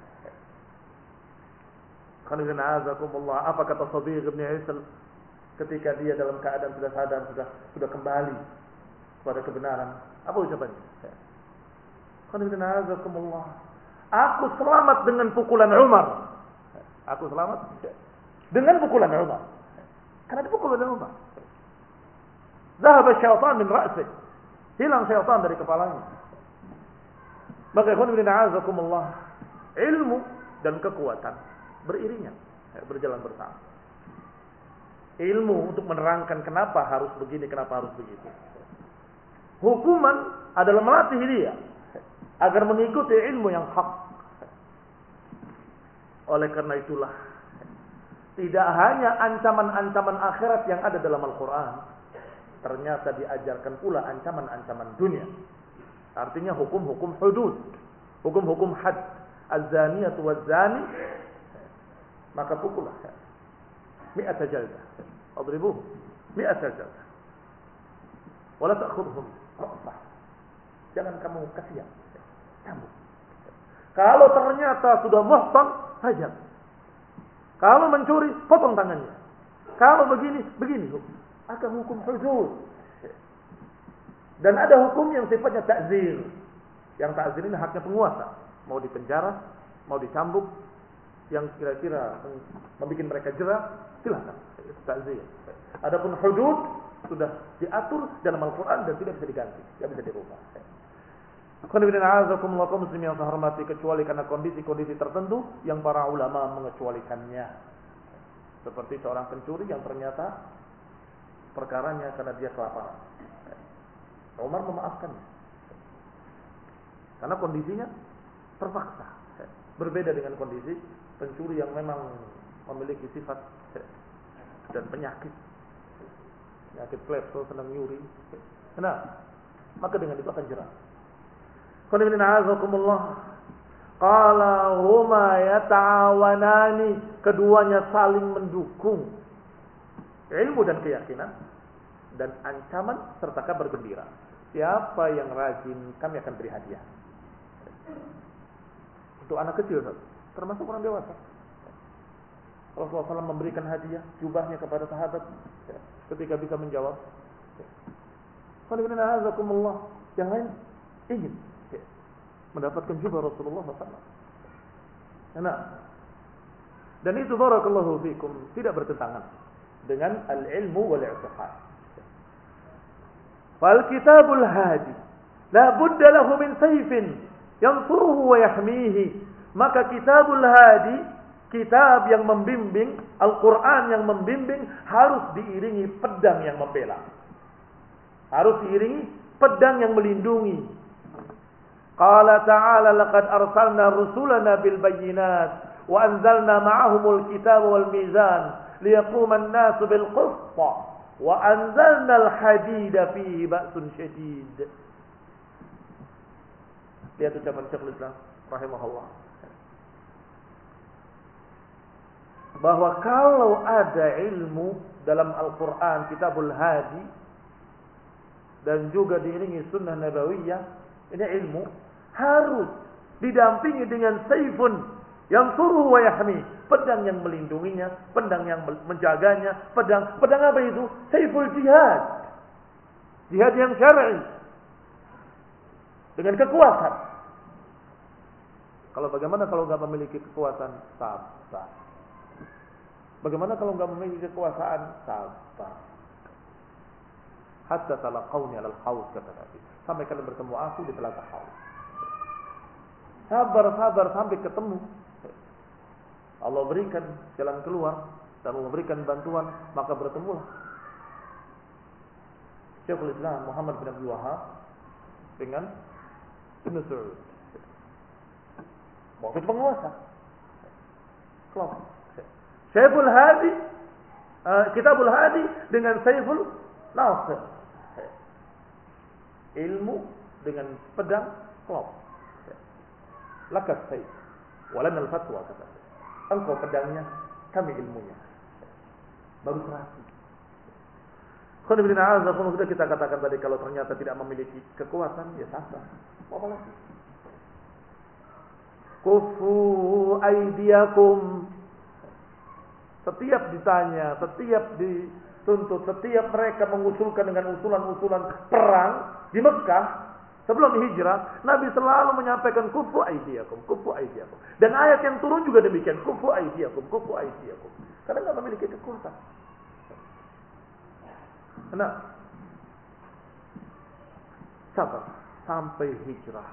[SPEAKER 1] Apa kata Sabiq bin Isal ketika dia dalam keadaan sudah sadar, sudah kembali pada kebenaran? Apa ucapannya? Aku selamat dengan pukulan Umar. Aku selamat dengan pukulan Umar. Karena dipukul oleh Umar. Zahaba syaitan min ra'sih. Hilang syaitan dari kepalanya. Maka ilmu dan kekuatan beriringan, berjalan bersama. Ilmu untuk menerangkan kenapa harus begini, kenapa harus begitu. Hukuman adalah melatih dia agar mengikuti ilmu yang hak. Oleh karena itulah, tidak hanya ancaman-ancaman akhirat yang ada dalam Al-Quran, ternyata diajarkan pula ancaman-ancaman dunia. Artinya hukum-hukum hudud, hukum-hukum had. Az-zaniyatu waz-zani, maka pukullah 100 jaldah, adribuh 100 jaldah, wala ta'khudhum ra'sah, jangan kamu kasihan, cambuk. Kalau ternyata sudah muhsan, hajar. Kalau mencuri, potong tangannya. Kalau begini akan hukum hudud. Dan ada hukum yang sifatnya ta'zir. Yang ta'zir ini haknya penguasa, mau dipenjara, mau dicambuk, yang kira-kira membuat mereka jerah, silakan. Itu ta'zir. Adapun hudud sudah diatur dalam Al-Quran dan tidak bisa diganti, tidak bisa dirubah. Muslim yang saya hormati, kecuali karena kondisi-kondisi tertentu yang para ulama mengecualikannya. Seperti seorang pencuri yang ternyata perkaranya karena dia kelaparan. Umar memaafkannya. Karena kondisinya terpaksa. Berbeda dengan kondisi pencuri yang memang memiliki sifat dan penyakit klepto, senang nyuri. Nah, maka dengan itu akan jerah. Qala huma yata'awanani, keduanya saling mendukung. Ilmu dan keyakinan dan ancaman serta kabar gembira. Siapa yang rajin, kami akan beri hadiah. Untuk anak kecil, termasuk orang dewasa. Rasulullah SAW memberikan hadiah jubahnya kepada sahabat ketika bisa menjawab. Yang lain ingin mendapatkan jubah Rasulullah SAW. Nah, dan itu barakallahu fikum tidak bertentangan dengan al-ilmu wal i'tiqad. Fal kitabul hadi la budda lahu min sayfin yansuruhu wa yahmihi. Maka kitabul hadi, kitab yang membimbing, Al-Quran yang membimbing, harus diiringi pedang yang membela. Harus diiringi pedang yang melindungi. Qala ta'ala laqad arsalna rusulana bil bayyinat wa anzalna ma'ahumul kitaba wal mizan liyaquma an-nasu bil qist Wa anzalnal hadida fihi ba'sun syadid. Lihat ucapan Syekhul Islam rahimahullah. Bahwa kalau ada ilmu dalam Al-Quran, Kitabul Hadi, dan juga diiringi sunnah nabawiyah, ini ilmu harus didampingi dengan saifun yang suruh wa yahmi, pedang yang melindunginya, pedang yang menjaganya, pedang apa itu? Saiful jihad, jihad yang syar'i dengan kekuatan. Kalau bagaimana kalau nggak memiliki kekuatan? Sabar. Bagaimana kalau nggak memiliki kekuasaan? Sabar. Hatta talaqawni alal haus, kata Nabi. Sampai kalian bertemu aku di telaga haus. Sabar sampai ketemu. Allah berikan jalan keluar dan Allah berikan bantuan, maka bertemulah. Syekhul Islam Muhammad bin Abdul Wahab dengan Ibn Saud. Waktu itu penguasa. Kelompok. Syekhul Hadi, Kitabul Hadi dengan Saiful Nasir. Ilmu dengan pedang kelompok. Lakas saif, walana al-fatwa, kata. Engkau pedangnya, kami ilmunya. Baru serasi. Sudah kita katakan tadi, kalau ternyata tidak memiliki kekuatan, ya sabar. Apa lagi? Kufu aidiakum. Setiap ditanya, setiap dituntut, setiap mereka mengusulkan dengan usulan-usulan perang di Mekah sebelum hijrah, Nabi selalu menyampaikan kufu aidiakum, kufu aidiakum. Dan ayat yang turun juga demikian, kufu aidiakum, kufu aidiakum. Karena tidak memiliki kekuatan. Nah, sabar sampai hijrah.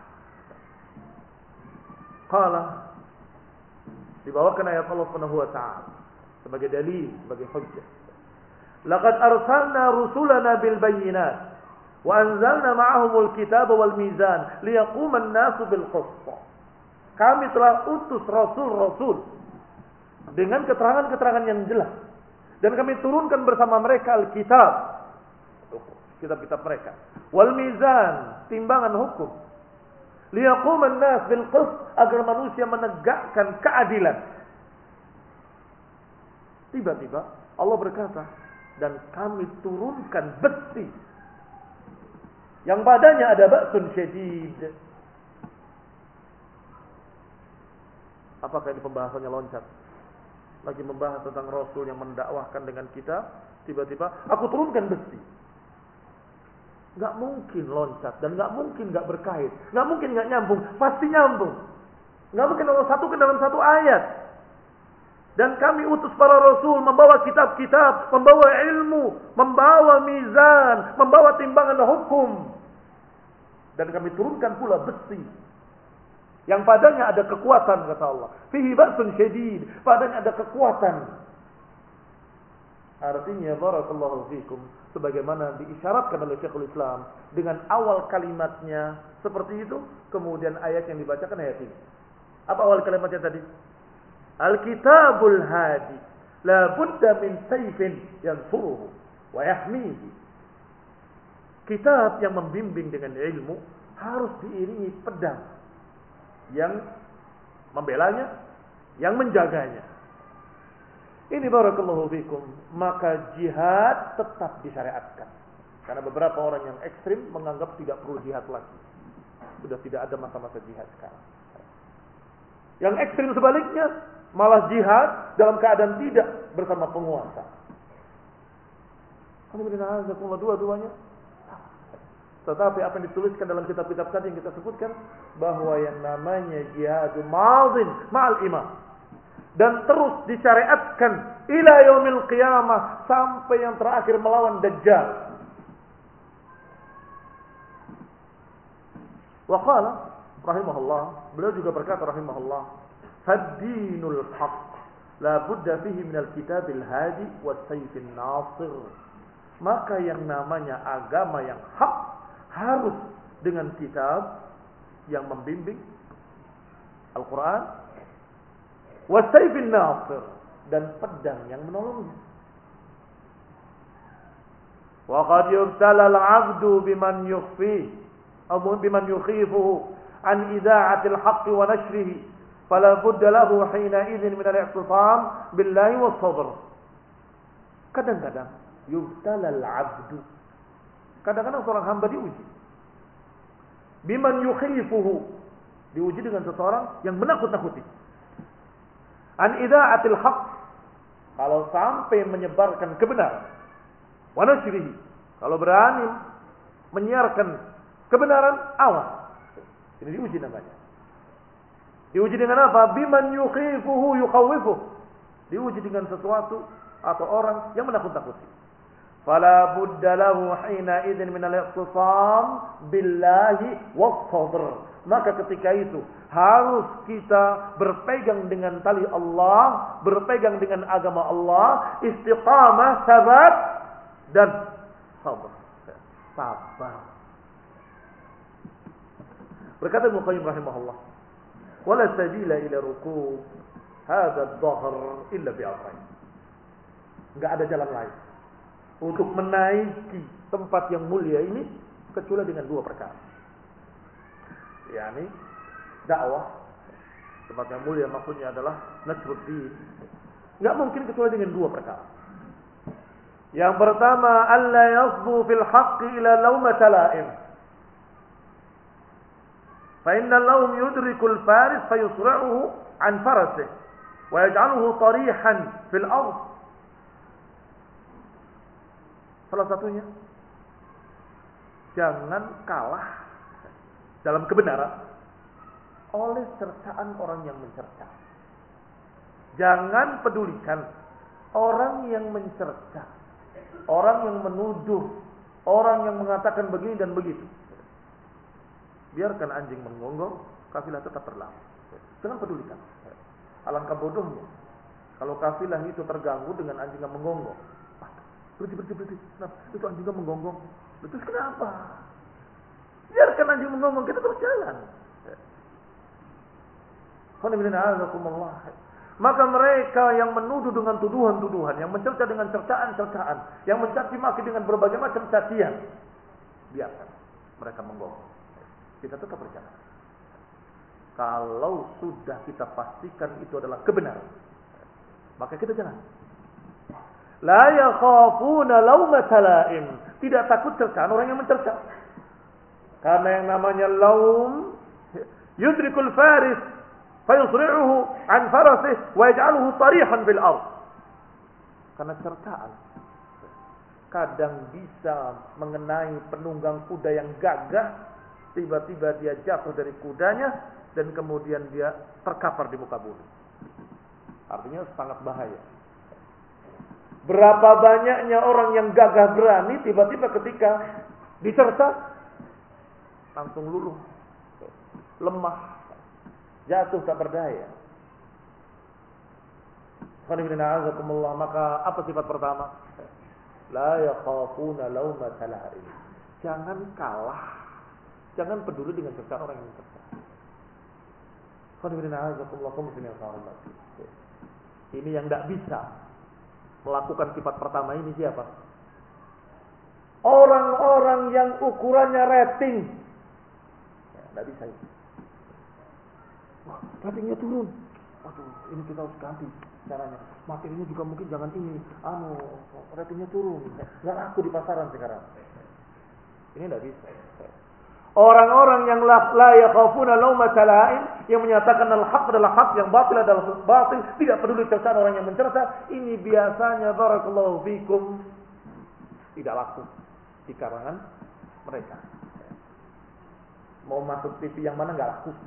[SPEAKER 1] Qala, dibawakan ayat Allah Subhanahu wa ta'ala sebagai dalil, sebagai hujjah. Laqad arsalna rusulana bil bayyinat wa anzalna ma'ahumul kitaba wal mizan liyaquma an-nasu bil qist. Kami telah utus rasul-rasul dengan keterangan-keterangan yang jelas, dan kami turunkan bersama mereka Alkitab, kitab-kitab mereka, wal mizan, timbangan hukum, liyaquma an-nas bil qist, agar manusia menegakkan keadilan. Tiba-tiba Allah berkata, dan kami turunkan besi yang padanya ada ba'sun syadid. Apakah ini pembahasannya loncat? Lagi membahas tentang Rasul yang mendakwahkan dengan kita, tiba-tiba aku turunkan besi. Gak mungkin loncat, dan gak mungkin gak berkait, gak mungkin gak nyambung, pasti nyambung. Gak mungkin Allah satukan dalam satu ayat. Dan kami utus para rasul membawa kitab-kitab, membawa ilmu, membawa mizan, membawa timbangan hukum. Dan kami turunkan pula besi yang padanya ada kekuatan, kata Allah. Fihi ba'sun syadid, padanya ada kekuatan. Artinya barakallahu fikum, sebagaimana diisyaratkan oleh Syekhul Islam dengan awal kalimatnya seperti itu, kemudian ayat yang dibacakan ayat ini. Apa awal kalimatnya tadi? Al-Kitabul Hadi, la budda min sayfin yansuruhu wa yahmihi. Kitab yang membimbing dengan ilmu harus diiringi pedang yang membelanya, yang menjaganya. Ini barakallahu fikum, maka jihad tetap disyariatkan. Karena beberapa orang yang ekstrim menganggap tidak perlu jihad lagi. Sudah tidak ada masa-masa jihad sekarang. Yang ekstrim sebaliknya, malah jihad dalam keadaan tidak bersama penguasa. Dua-duanya. Tetapi apa yang dituliskan dalam kitab-kitab tadi yang kita sebutkan, bahwa yang namanya jihadu madin ma'al imam, dan terus disyariatkan ila yaumil qiyamah, sampai yang terakhir melawan Dajjal. Wa qala rahimahullah, beliau juga berkata rahimahullah, Fad-dinul haqq la budda fihi minal kitabil hadi was sayfin nasir. Maka yang namanya agama yang hak harus dengan kitab yang membimbing, Al-Quran, was sayfin nasir, dan pedang yang menolongnya. Wa qad yubtala al-'abdu biman yukhfi aw biman yukhifuhu an ida'ati al-haqq wa nashrihi. Fala budda lahu hina idzin min al-i'tisam billahi was-sabr. Kadang-kadang yubtala al-'abdu. Kadang-kadang seorang hamba diuji. Biman yukhifuhu, diuji dengan seseorang yang menakut-nakuti. An ida'atil haqq, kalau sampai menyebarkan kebenaran. Wa nashrihi, kalau berani menyiarkan kebenaran, awas. Ini diuji namanya. Diuji dengan apa? Biman yukhifuhu yukhawifuh. Diuji dengan sesuatu atau orang yang menakut-nakuti. Fala budda lahu hina idzin min al-i'tisam billahi was-sabr. Maka ketika itu harus kita berpegang dengan tali Allah, berpegang dengan agama Allah, istiqamah, sabat dan sabar. Sabar. Berkata Ibnu Qayyim rahimahullah, "Wala sabila ila rukub hadha ad-dhahr illa bi amrayn." Enggak ada jalan lain untuk menaiki tempat yang mulia ini kecuali dengan dua perkara. yakni dakwah. Tempat yang mulia maksudnya adalah nasruddin. Enggak mungkin kecuali dengan dua perkara. Yang pertama, alla yasbu fil haqqi ila lawmata la'im. Fa inna lawm yudrikul faris fayusra'uhu an farasih wa yaj'aluhu tarihan fil ardh. Salah satunya, jangan kalah dalam kebenaran oleh cercaan orang yang mencerca. Jangan pedulikan orang yang mencerca, orang yang menuduh, orang yang mengatakan begini dan begitu. Biarkan anjing menggonggong, kafilah tetap berlalu. Jangan pedulikan. Alangkah bodohnya kalau kafilah itu terganggu dengan anjing yang menggonggong. Berhenti. Kenapa? Itu anjing yang menggonggong. Terus kenapa? Biarkan anjing menggonggong, kita terus jalan. Maka mereka yang menuduh dengan tuduhan-tuduhan, yang mencerca dengan cercaan-cercaan, yang mencaci maki dengan berbagai macam cacian, biarkan mereka menggonggong. Kita tetap berjalan. Kalau sudah kita pastikan itu adalah kebenaran, maka kita jalan. La yakhafuna lawmata la'im. Tidak takut cercaan orang yang mencerca. Karena yang namanya laum yudrikul faris fayusri'uhu an farasih wa yaj'aluhu tarihan fil ardh. Karena cercaan kadang bisa mengenai penunggang kuda yang gagah, tiba-tiba dia jatuh dari kudanya dan kemudian dia terkapar di muka bumi. Artinya sangat bahaya. Berapa banyaknya orang yang gagah berani tiba-tiba ketika dicerca langsung luluh, lemah, jatuh tak berdaya. Maka apa sifat pertama? La yakhafuna lawmata la'im. Jangan kalah, jangan peduli dengan cercaan orang yang mencerca. Ini yang tidak bisa melakukan sifat pertama ini siapa? Orang-orang yang ukurannya rating. Tidak bisa itu. Wah, ratingnya turun. Waduh, ini kita harus ganti caranya. Materinya juga mungkin jangan ini. Ratingnya turun. Nggak laku di pasaran sekarang. Ini tidak bisa. Orang-orang yang la yakhafuna lawmata la'im, yang menyatakan al-haq adalah hak, yang batil adalah batil, tidak peduli cercaan orang yang mencerca, ini biasanya barakallahu fikum tidak laku di kalangan mereka. Mau masuk TV yang mana enggak laku.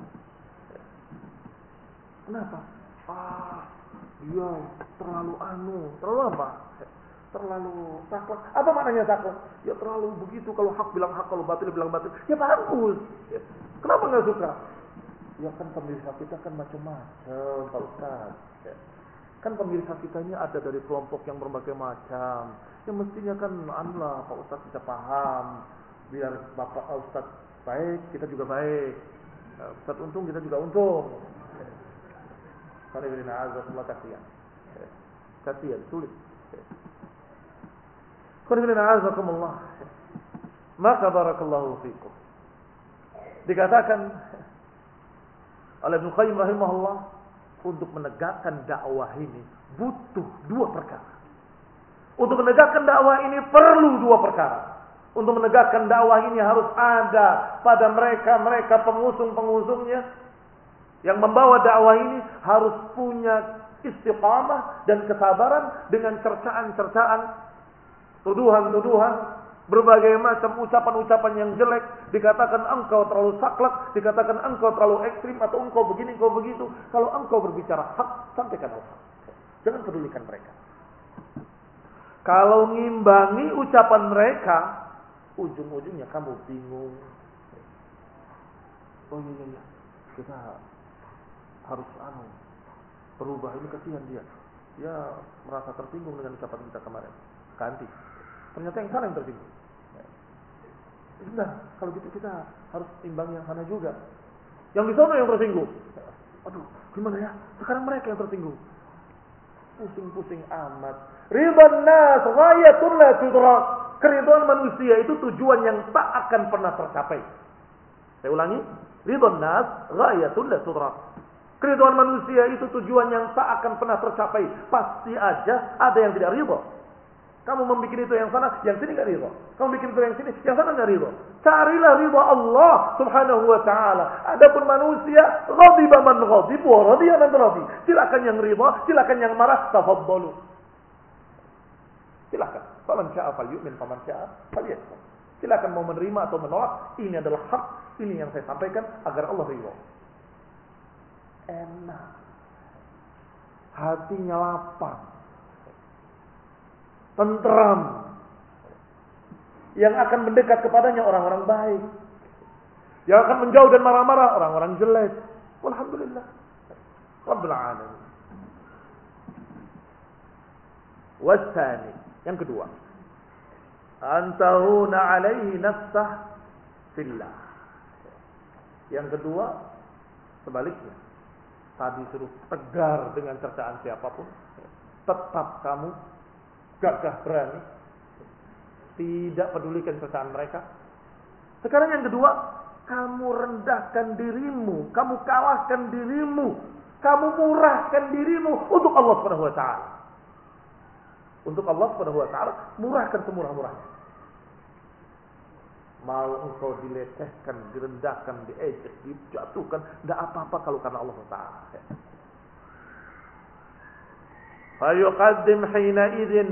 [SPEAKER 1] Kenapa? Dia terlalu terlalu apa? Terlalu saklek. Apa maknanya saklek? Ya terlalu begitu. Kalau hak bilang hak, kalau batil bilang batil. Ya bagus. Kenapa nggak suka? Ya kan pemirsa kita kan macam-macam, Pak Ustaz. Kan pemirsa kita ini ada dari kelompok yang berbagai macam. Ya mestinya kan Pak Ustaz bisa paham. Biar Bapak Ustaz baik, kita juga baik. Ustaz untung, kita juga untung. Kasihan, sulit. Maka barakallahu fikum. Dikatakan oleh Ibnu Qayyim rahimahullah, untuk menegakkan dakwah ini butuh dua perkara. Untuk menegakkan dakwah ini perlu dua perkara. Untuk menegakkan dakwah ini harus ada pada mereka pengusung-pengusungnya yang membawa dakwah ini, harus punya istiqamah dan kesabaran dengan cercaan-cercaan, tuduhan-tuduhan, berbagai macam ucapan-ucapan yang jelek. Dikatakan engkau terlalu saklek, dikatakan engkau terlalu ekstrim, atau engkau begini, engkau begitu. Kalau engkau berbicara hak, sampaikan hak. Jangan pedulikan mereka. Kalau ngimbangi ucapan mereka, ujung-ujungnya kamu bingung. Oh iya, kita harus berubah. Ini kasihan dia merasa tersinggung dengan ucapan kita kemarin. Ganti. Ternyata yang sana yang tersinggung. Sudah, kalau gitu kita harus timbang yang sana juga. Yang di sana yang tersinggung. Aduh, gimana ya? Sekarang mereka yang tersinggung. Pusing-pusing amat. Ridwan nas ghayatun la tudrak. Keridhaan manusia itu tujuan yang tak akan pernah tercapai. Saya ulangi, ridwan nas ghayatun la tudrak. Keridhaan manusia itu tujuan yang tak akan pernah tercapai. Pasti aja ada yang tidak ridha. Kamu membuat itu yang sana, yang sini enggak ridha. Kamu bikin itu yang sini, yang sana enggak ridha. Carilah ridha Allah Subhanahu wa taala. Adapun manusia, ghadiba man ghadib wa radiya man radi. Silakan yang ridha, silakan yang marah, tafadhalu. Silakan. Faman syaa falyu'min, faman syaa falyakfur. Silakan mau menerima atau menolak. Ini adalah hak, ini yang saya sampaikan agar Allah ridha. Enak. Hatinya lapang. Tentram. Yang akan mendekat kepadanya orang-orang baik. Yang akan menjauh dan marah-marah orang-orang jelek. Alhamdulillah. Rabbil alamin. Wasani, yang kedua, antahuna alaihi nafsah fillah. Yang kedua, sebaliknya. Tadi suruh tegar dengan cercaan siapapun, tetap kamu gagah berani, tidak pedulikan cercaan mereka. Sekarang yang kedua, kamu rendahkan dirimu, kamu kalahkan dirimu, kamu murahkan dirimu untuk Allah Subhanahu wa taala. Untuk Allah Subhanahu wa taala, murahkan semurah-murahnya. Mau engkau dilecehkan, direndahkan, diejek, dijatuhkan, tidak apa-apa kalau karena Allah taala. Fayuqaddim hina idzin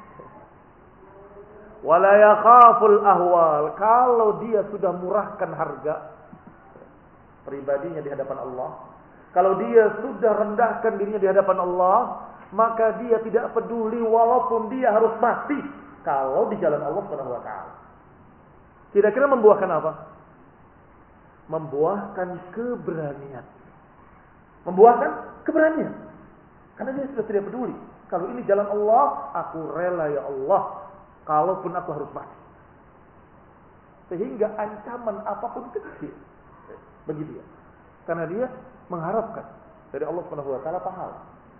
[SPEAKER 1] wala yakhaful ahwal. Kalau dia sudah murahkan harga pribadinya di hadapan Allah, kalau dia sudah rendahkan dirinya di hadapan Allah, maka dia tidak peduli walaupun dia harus mati kalau di jalan Allah Subhanahu wa taala. Kira-kira membuahkan apa? Membuahkan keberanian. Membuahkan keberanian. Karena dia sudah tidak peduli. Kalau ini jalan Allah, aku rela ya Allah, kalaupun aku harus mati. Sehingga ancaman apapun kecil bagi dia. Karena dia mengharapkan dari Allah Subhanahu wa taala pahala.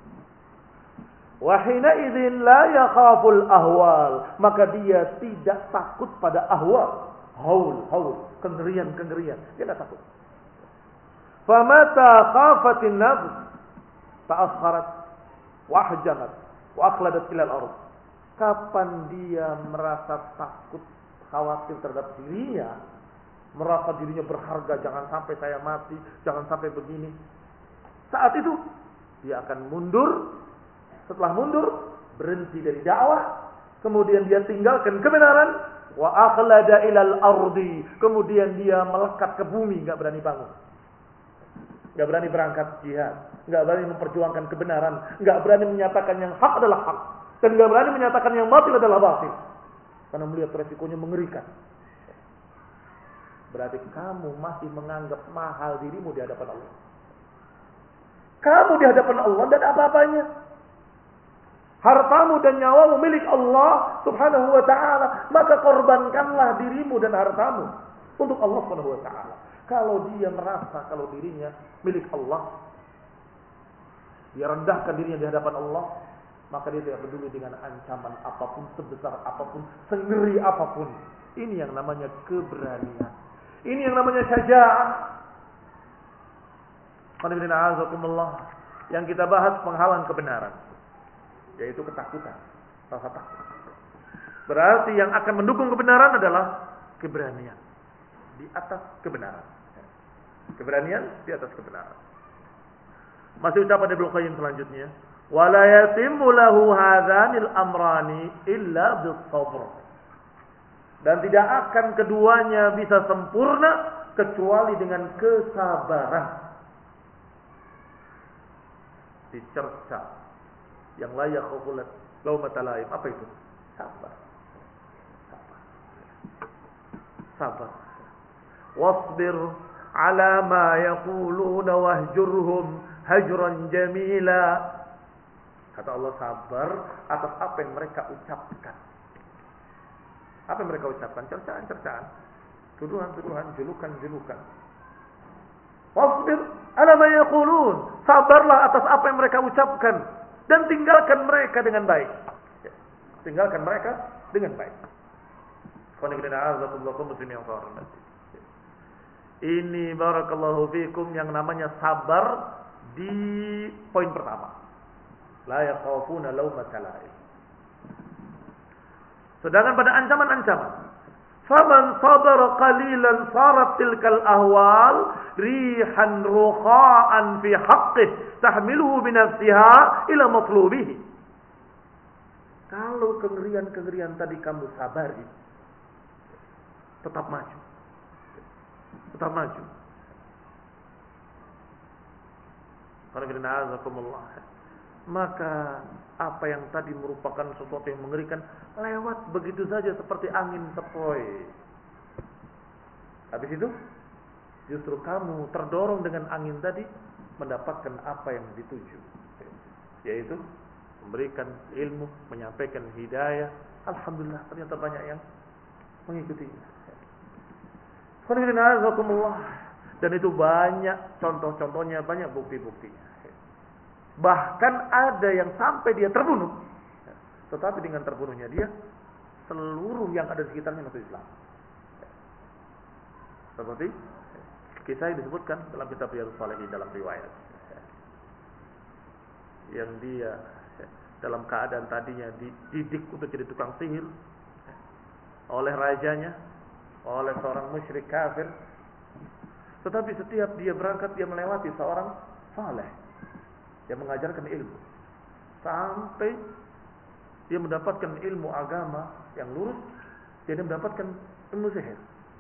[SPEAKER 1] Wa hina idzin la yakhaful ahwal, maka dia tidak takut pada ahwal. Haul, kengerian. Dia tidak takut. Famata khafatin nafs ta'askharat wa ahjanat wa akhladat ila al-ard. Kapan dia merasa takut, khawatir terhadap dirinya, merasa dirinya berharga, jangan sampai saya mati, jangan sampai begini. Saat itu dia akan mundur. Setelah mundur, berhenti dari dakwah, kemudian dia tinggalkan kebenaran. Wa akhlada ilal ardi, kemudian dia melekat ke bumi, enggak berani bangun, enggak berani berangkat jihad, enggak berani memperjuangkan kebenaran, enggak berani menyatakan yang hak adalah hak, dan enggak berani menyatakan yang batil adalah batil, karena melihat resikonya mengerikan. Berarti kamu masih menganggap mahal dirimu di hadapan Allah. Kamu di hadapan Allah dan apa-apanya. Hartamu dan nyawamu milik Allah Subhanahu wa ta'ala. Maka korbankanlah dirimu dan hartamu untuk Allah Subhanahu wa ta'ala. Kalau dia merasa kalau dirinya milik Allah, dia rendahkan dirinya di hadapan Allah, maka dia tidak peduli dengan ancaman apapun, sebesar apapun, sengeri apapun. Ini yang namanya keberanian. Ini yang namanya syaja'ah. Yang kita bahas penghalang kebenaran, yaitu ketakutan, rasa takut. Berarti yang akan mendukung kebenaran adalah keberanian di atas kebenaran. Keberanian di atas kebenaran. Masih ucapan Ibnu Qayyim selanjutnya, wala yatimmu lahu hadzanil amrani illa bis-sabr. Dan tidak akan keduanya bisa sempurna kecuali dengan kesabaran. Dicerca yang layak khulat laumata laim. Apa itu? Sabar. Sabar. Wasbir ala ma yaquluna wahjurhum hajran jamila. Kata Allah, sabar atas apa yang mereka ucapkan. Apa yang mereka ucapkan? Cercaan-cercaan, tuduhan-tuduhan, julukan-julukan. Wasbir ala ma yaqulun. Sabarlah atas apa yang mereka ucapkan dan tinggalkan mereka dengan baik. Tinggalkan mereka dengan baik. Ini barakallahu fikum yang namanya sabar di poin pertama. La yakhafuna laumata laim. Sedangkan pada ancaman-ancaman, faman sabara qalilan sarat tilkal ahwal rihan rukha'an fi haqqih tahmiluhu bi nafsiha ila matlubihi. Kalau kengerian-kengerian tadi kamu sabari, tetap maju. Tetap maju. Maka apa yang tadi merupakan sesuatu yang mengerikan lewat begitu saja seperti angin sepoi. Habis itu justru kamu terdorong dengan angin tadi mendapatkan apa yang dituju, yaitu memberikan ilmu, menyampaikan hidayah. Alhamdulillah, ternyata banyak yang mengikuti. Dan itu banyak contoh-contohnya, banyak bukti-buktinya. Bahkan ada yang sampai dia terbunuh, tetapi dengan terbunuhnya dia, seluruh yang ada di sekitarnya masuk Islam. Seperti kisah yang disebutkan dalam kitab Riyadhus Shalihin dalam riwayat, yang dia dalam keadaan tadinya dididik untuk jadi tukang sihir oleh rajanya, oleh seorang musyrik kafir. Tetapi setiap dia berangkat, dia melewati seorang saleh yang mengajarkan ilmu, sampai dia mendapatkan ilmu agama yang lurus, dia mendapatkan ilmu sihir.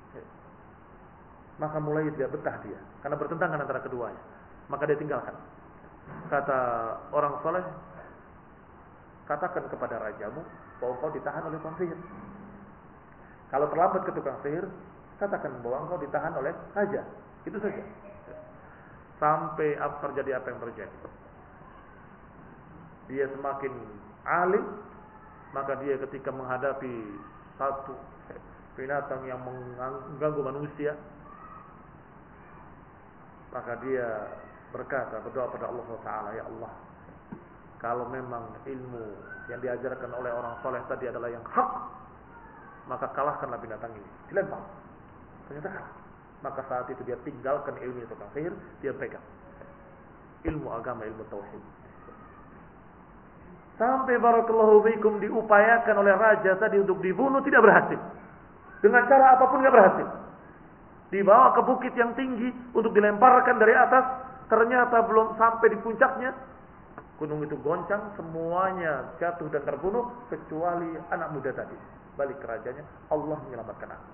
[SPEAKER 1] Maka mulai tidak betah dia, karena bertentangan antara keduanya. Maka dia tinggalkan. Kata orang saleh, katakan kepada rajamu bahwa kau ditahan oleh tukang sihir. Kalau terlambat ke tukang sihir, katakan bahwa engkau ditahan oleh raja. Itu saja. Sampai terjadi apa yang terjadi. Dia semakin alim, maka dia ketika menghadapi satu binatang yang mengganggu manusia, maka dia berkata, berdoa pada Allah Taala, ya Allah, kalau memang ilmu yang diajarkan oleh orang soleh tadi adalah yang hak, maka kalahkanlah binatang ini. Dilempar. Ternyata kalah. Maka saat itu dia tinggalkan ilmu tukang sihir, dia pegang ilmu agama, ilmu tauhid. Sampai barakallahu fikum diupayakan oleh raja tadi untuk dibunuh, tidak berhasil. Dengan cara apapun tidak berhasil. Dibawa ke bukit yang tinggi untuk dilemparkan dari atas, ternyata belum sampai di puncaknya, gunung itu goncang, semuanya jatuh dan terbunuh kecuali anak muda tadi. Balik ke rajanya, Allah menyelamatkan aku.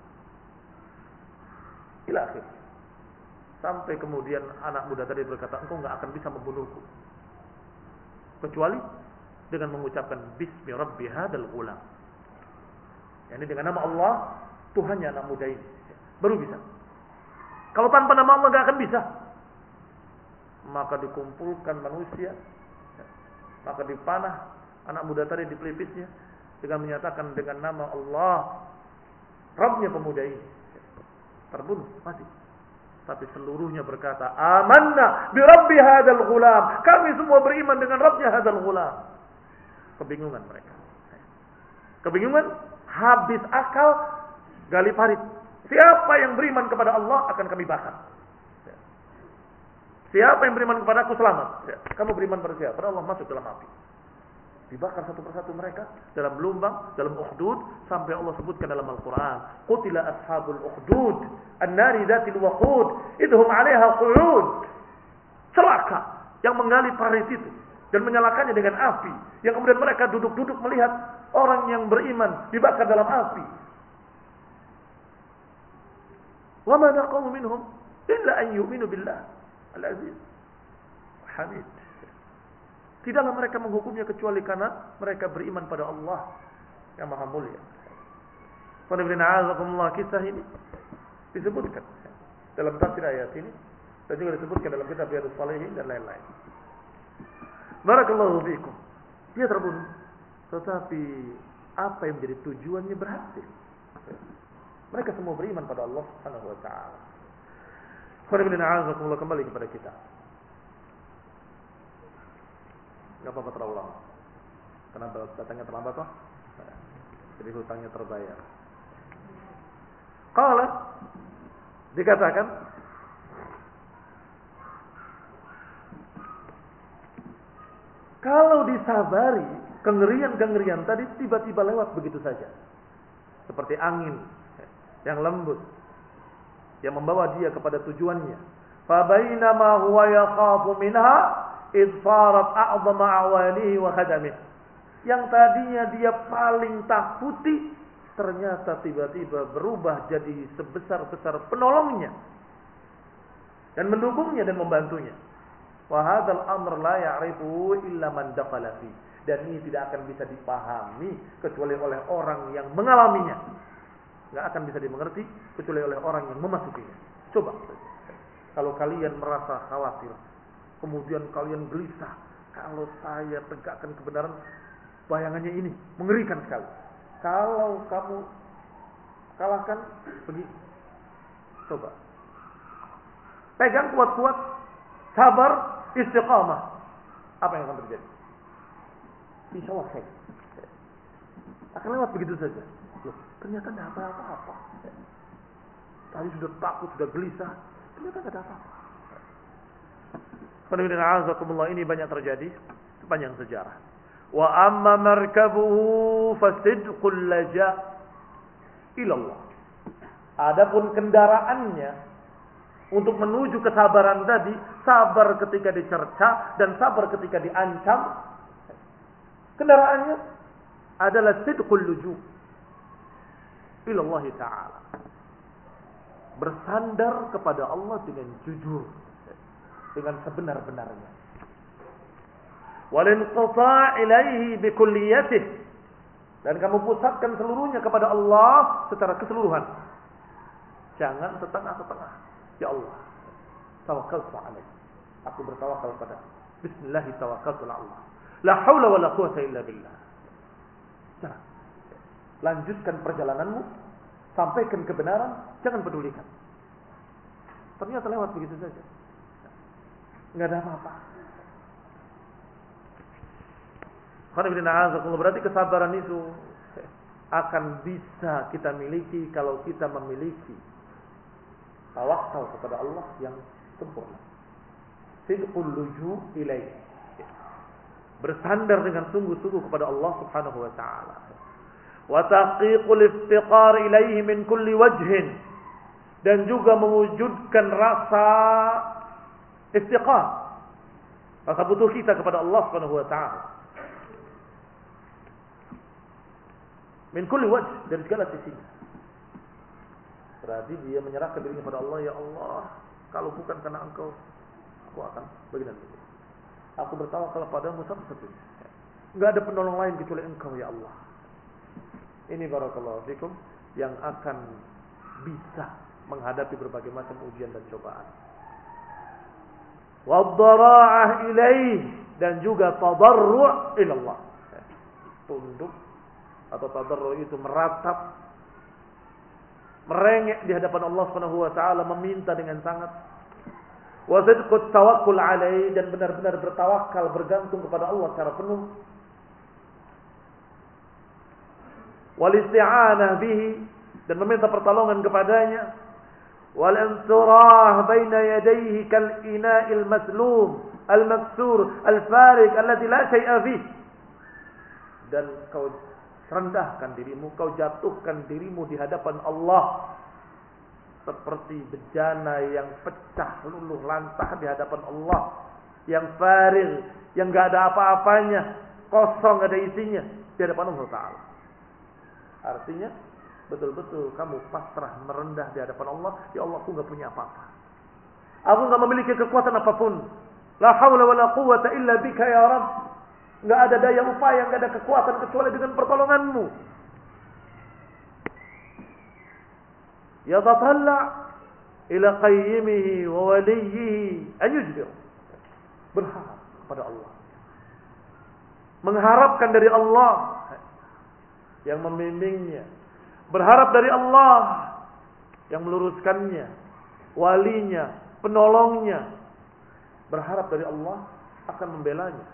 [SPEAKER 1] Ila akhir. Sampai kemudian anak muda tadi berkata, engkau enggak akan bisa membunuhku kecuali dengan mengucapkan bismi rabbi hadzal ghulam. Yani dengan nama Allah, Tuhannya anak muda ini. Baru bisa. Kalau tanpa nama Allah enggak akan bisa. Maka dikumpulkan manusia, maka dipanah anak muda tadi di pelipisnya dengan menyatakan dengan nama Allah, Rabbnya pemuda ini. Terbunuh, mati. Tapi seluruhnya berkata, amanna bi rabbi hadzal ghulam. Kami semua beriman dengan Rabbnya hadzal ghulam. Kebingungan mereka. Kebingungan, habis akal, gali parit. Siapa yang beriman kepada Allah akan kami bakar. Siapa yang beriman kepada aku selamat. Kamu beriman pada siapa? Pada Allah, masuk dalam api. Dibakar satu persatu mereka dalam lubang, dalam ukhdud, sampai Allah sebutkan dalam Al-Quran. Qutila ashabul ukhdud, an-nari dhatil waqud, idhum 'alaiha qu'ud. Celaka yang menggali parit itu dan menyalakannya dengan api, yang kemudian mereka duduk-duduk melihat orang yang beriman dibakar dalam api. Wa ma naqamu minhum illa an yu'minu billah al-aziz hamid. Tidaklah mereka menghukumnya kecuali karena mereka beriman pada Allah yang Maha Mulia. Kisah ini disebutkan dalam tafsir ayat ini dan juga disebutkan dalam kitab Riyadhus Shalihin dan lain-lain. Barakallahu fiikum. Dia terbunuh, tetapi apa yang menjadi tujuannya berhasil. Mereka semua beriman pada Allah Subhanahu wa taala. Kembali kepada kita. Enggak apa-apa terlalu lama. Kenapa datangnya terlambat toh? Jadi hutangnya terbayar. Qala, dikatakan kalau disabari kengerian-kengerian tadi tiba-tiba lewat begitu saja. Seperti angin yang lembut yang membawa dia kepada tujuannya. Fa bainama huwa yakhafu minha id farat a'dhama awanihi wa khadamihi. Yang tadinya dia paling takuti ternyata tiba-tiba berubah jadi sebesar-besar penolongnya dan mendukungnya dan membantunya. Wa hadzal amr la ya'rifu illa man dakhala fi. Dan ini tidak akan bisa dipahami kecuali oleh orang yang mengalaminya. Enggak akan bisa dimengerti kecuali oleh orang yang memasukinya. Coba. Kalau kalian merasa khawatir, kemudian kalian gelisah, kalau saya tegakkan kebenaran, bayangannya ini mengerikan sekali. Kalau kamu kalahkan, pergi. Coba. Pegang kuat-kuat, sabar, istiqamah. Apa yang akan terjadi? Insya Allah khair. Akan lewat begitu saja. Loh, ternyata tidak apa-apa. Tadi sudah takut, sudah gelisah, ternyata tidak ada apa-apa. Ini banyak terjadi sepanjang sejarah. Wa amma markabuhu fasidqul laja ilallah. Adapun kendaraannya untuk menuju kesabaran tadi, sabar ketika dicerca dan sabar ketika diancam. Kendaraannya adalah sidqul luju ilallah ta'ala. Bersandar kepada Allah dengan jujur, dengan sebenar-benarnya. Walinqita' ilaihi bikulliyatih. Dan kamu pusatkan seluruhnya kepada Allah secara keseluruhan. Jangan setengah-setengah. Ya Allah, tawakkaltu alaik. Aku bertawakal pada Bismillah tawakkaltu ala Allah. La haula wa la quwata illa billah. Jangan. Lanjutkan perjalananmu, sampaikan kebenaran, jangan pedulikan. Ternyata lewat begitu saja. Enggak ada apa-apa. Berarti kesabaran itu akan bisa kita miliki kalau kita memiliki tawakal kepada Allah yang sempurna. Sidqul luju ilaihi. Bersandar dengan sungguh-sungguh kepada Allah Subhanahu wa taala. Wa tahqiqul iftiqar ilaihi min kulli wajhin. Dan juga mewujudkan rasa iftiqar. Rasa butuh kita kepada Allah Subhanahu wa taala. Min kulli wajh, dari segala sisi. Berarti dia menyerahkan dirinya kepada Allah. Ya Allah, kalau bukan karena Engkau, aku akan begini. Aku bertawakal padamu satu-satunya. Enggak ada penolong lain kecuali Engkau ya Allah. Ini barakallahu fikum yang akan bisa menghadapi berbagai macam ujian dan cobaan. Wadhara'ah ilaih, dan juga tadarru' ila Allah. Tunduk atau tadarru' itu meratap, merengek di hadapan Allah Subhanahu wa taala, meminta dengan sangat. Wa sidqut tawakkul alaihi, dan benar-benar bertawakal, bergantung kepada Allah secara penuh. wal isti'anah bihi, dan meminta pertolongan kepadanya, wal insurah baina yadayhi kal ina'il maslum al maksur al farik alladhi la syai'a fihi, dan kau rendahkan dirimu, kau jatuhkan dirimu di hadapan Allah seperti bejana yang pecah luluh lantah di hadapan Allah, yang farig, yang enggak ada apa-apanya, kosong, enggak ada isinya di hadapan Allah Ta'ala. Artinya betul-betul kamu pasrah merendah di hadapan Allah. Ya Allah, aku enggak punya apa-apa, aku enggak memiliki kekuatan apapun. La haula wala quwwata illa bika ya Rabb. Enggak ada daya upaya, enggak ada kekuatan kecuali dengan pertolonganmu. Yatatalla ila qayyimihi wa waliyyihi an yujbir. Berharap kepada Allah, mengharapkan dari Allah yang membimbingnya, berharap dari Allah yang meluruskannya, walinya, penolongnya, berharap dari Allah akan membelanya.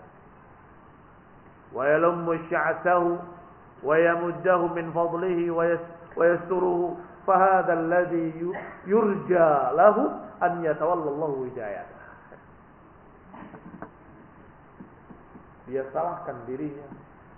[SPEAKER 1] Wa yalummu sya'sahu wa yamuddahu min fadlihi wa yasturuhu fahadha alladhi yurja lahu an yatawalla Allahu hidayatah. Dia salahkan dirinya,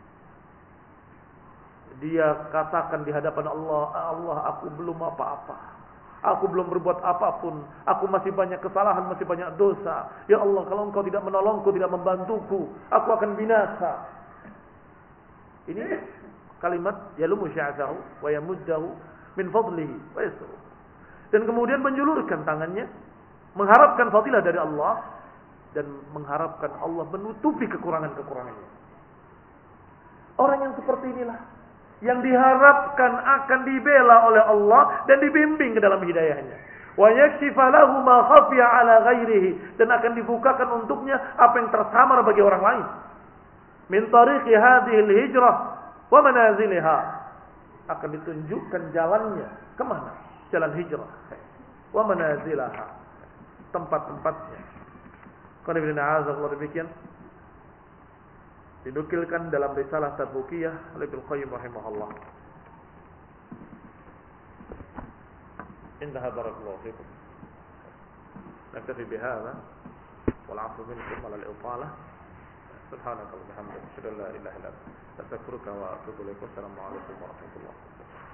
[SPEAKER 1] dia katakan di hadapan Allah, Allah, aku belum apa-apa, aku belum berbuat apapun, aku masih banyak kesalahan, masih banyak dosa. Ya Allah, kalau Engkau tidak menolongku, tidak membantuku, aku akan binasa. Ini kalimat yalumu sya'sahu wa yamuddahu min fadlihi wa yasruh. Dan kemudian menjulurkan tangannya, mengharapkan fadilah dari Allah dan mengharapkan Allah menutupi kekurangan-kekurangannya. Orang yang seperti inilah yang diharapkan akan dibela oleh Allah dan dibimbing ke dalam hidayahnya. Wa yakshifa lahu ma khafiya ala ghairihi, dan akan dibukakan untuknya apa yang tersamar bagi orang lain. Min tariqi hadhihi al-hijrah wa manaziliha, akan ditunjukkan jalannya kemana, jalan hijrah, wa manazilaha, tempat-tempatnya. Qul inna a'udzu demikian dinukilkan dalam risalah Tabukiyah oleh Ibnu Qayyim rahimahullah. Intaha barakallahu fikum. Naktafi bihadza wal 'afwu minkum 'ala al-iṭalah. Subhanaka wa bihamdika asyhadu an la ilaha illa anta astaghfiruka wa atubu ilaik. Wassalamu alaikum warahmatullahi wabarakatuh.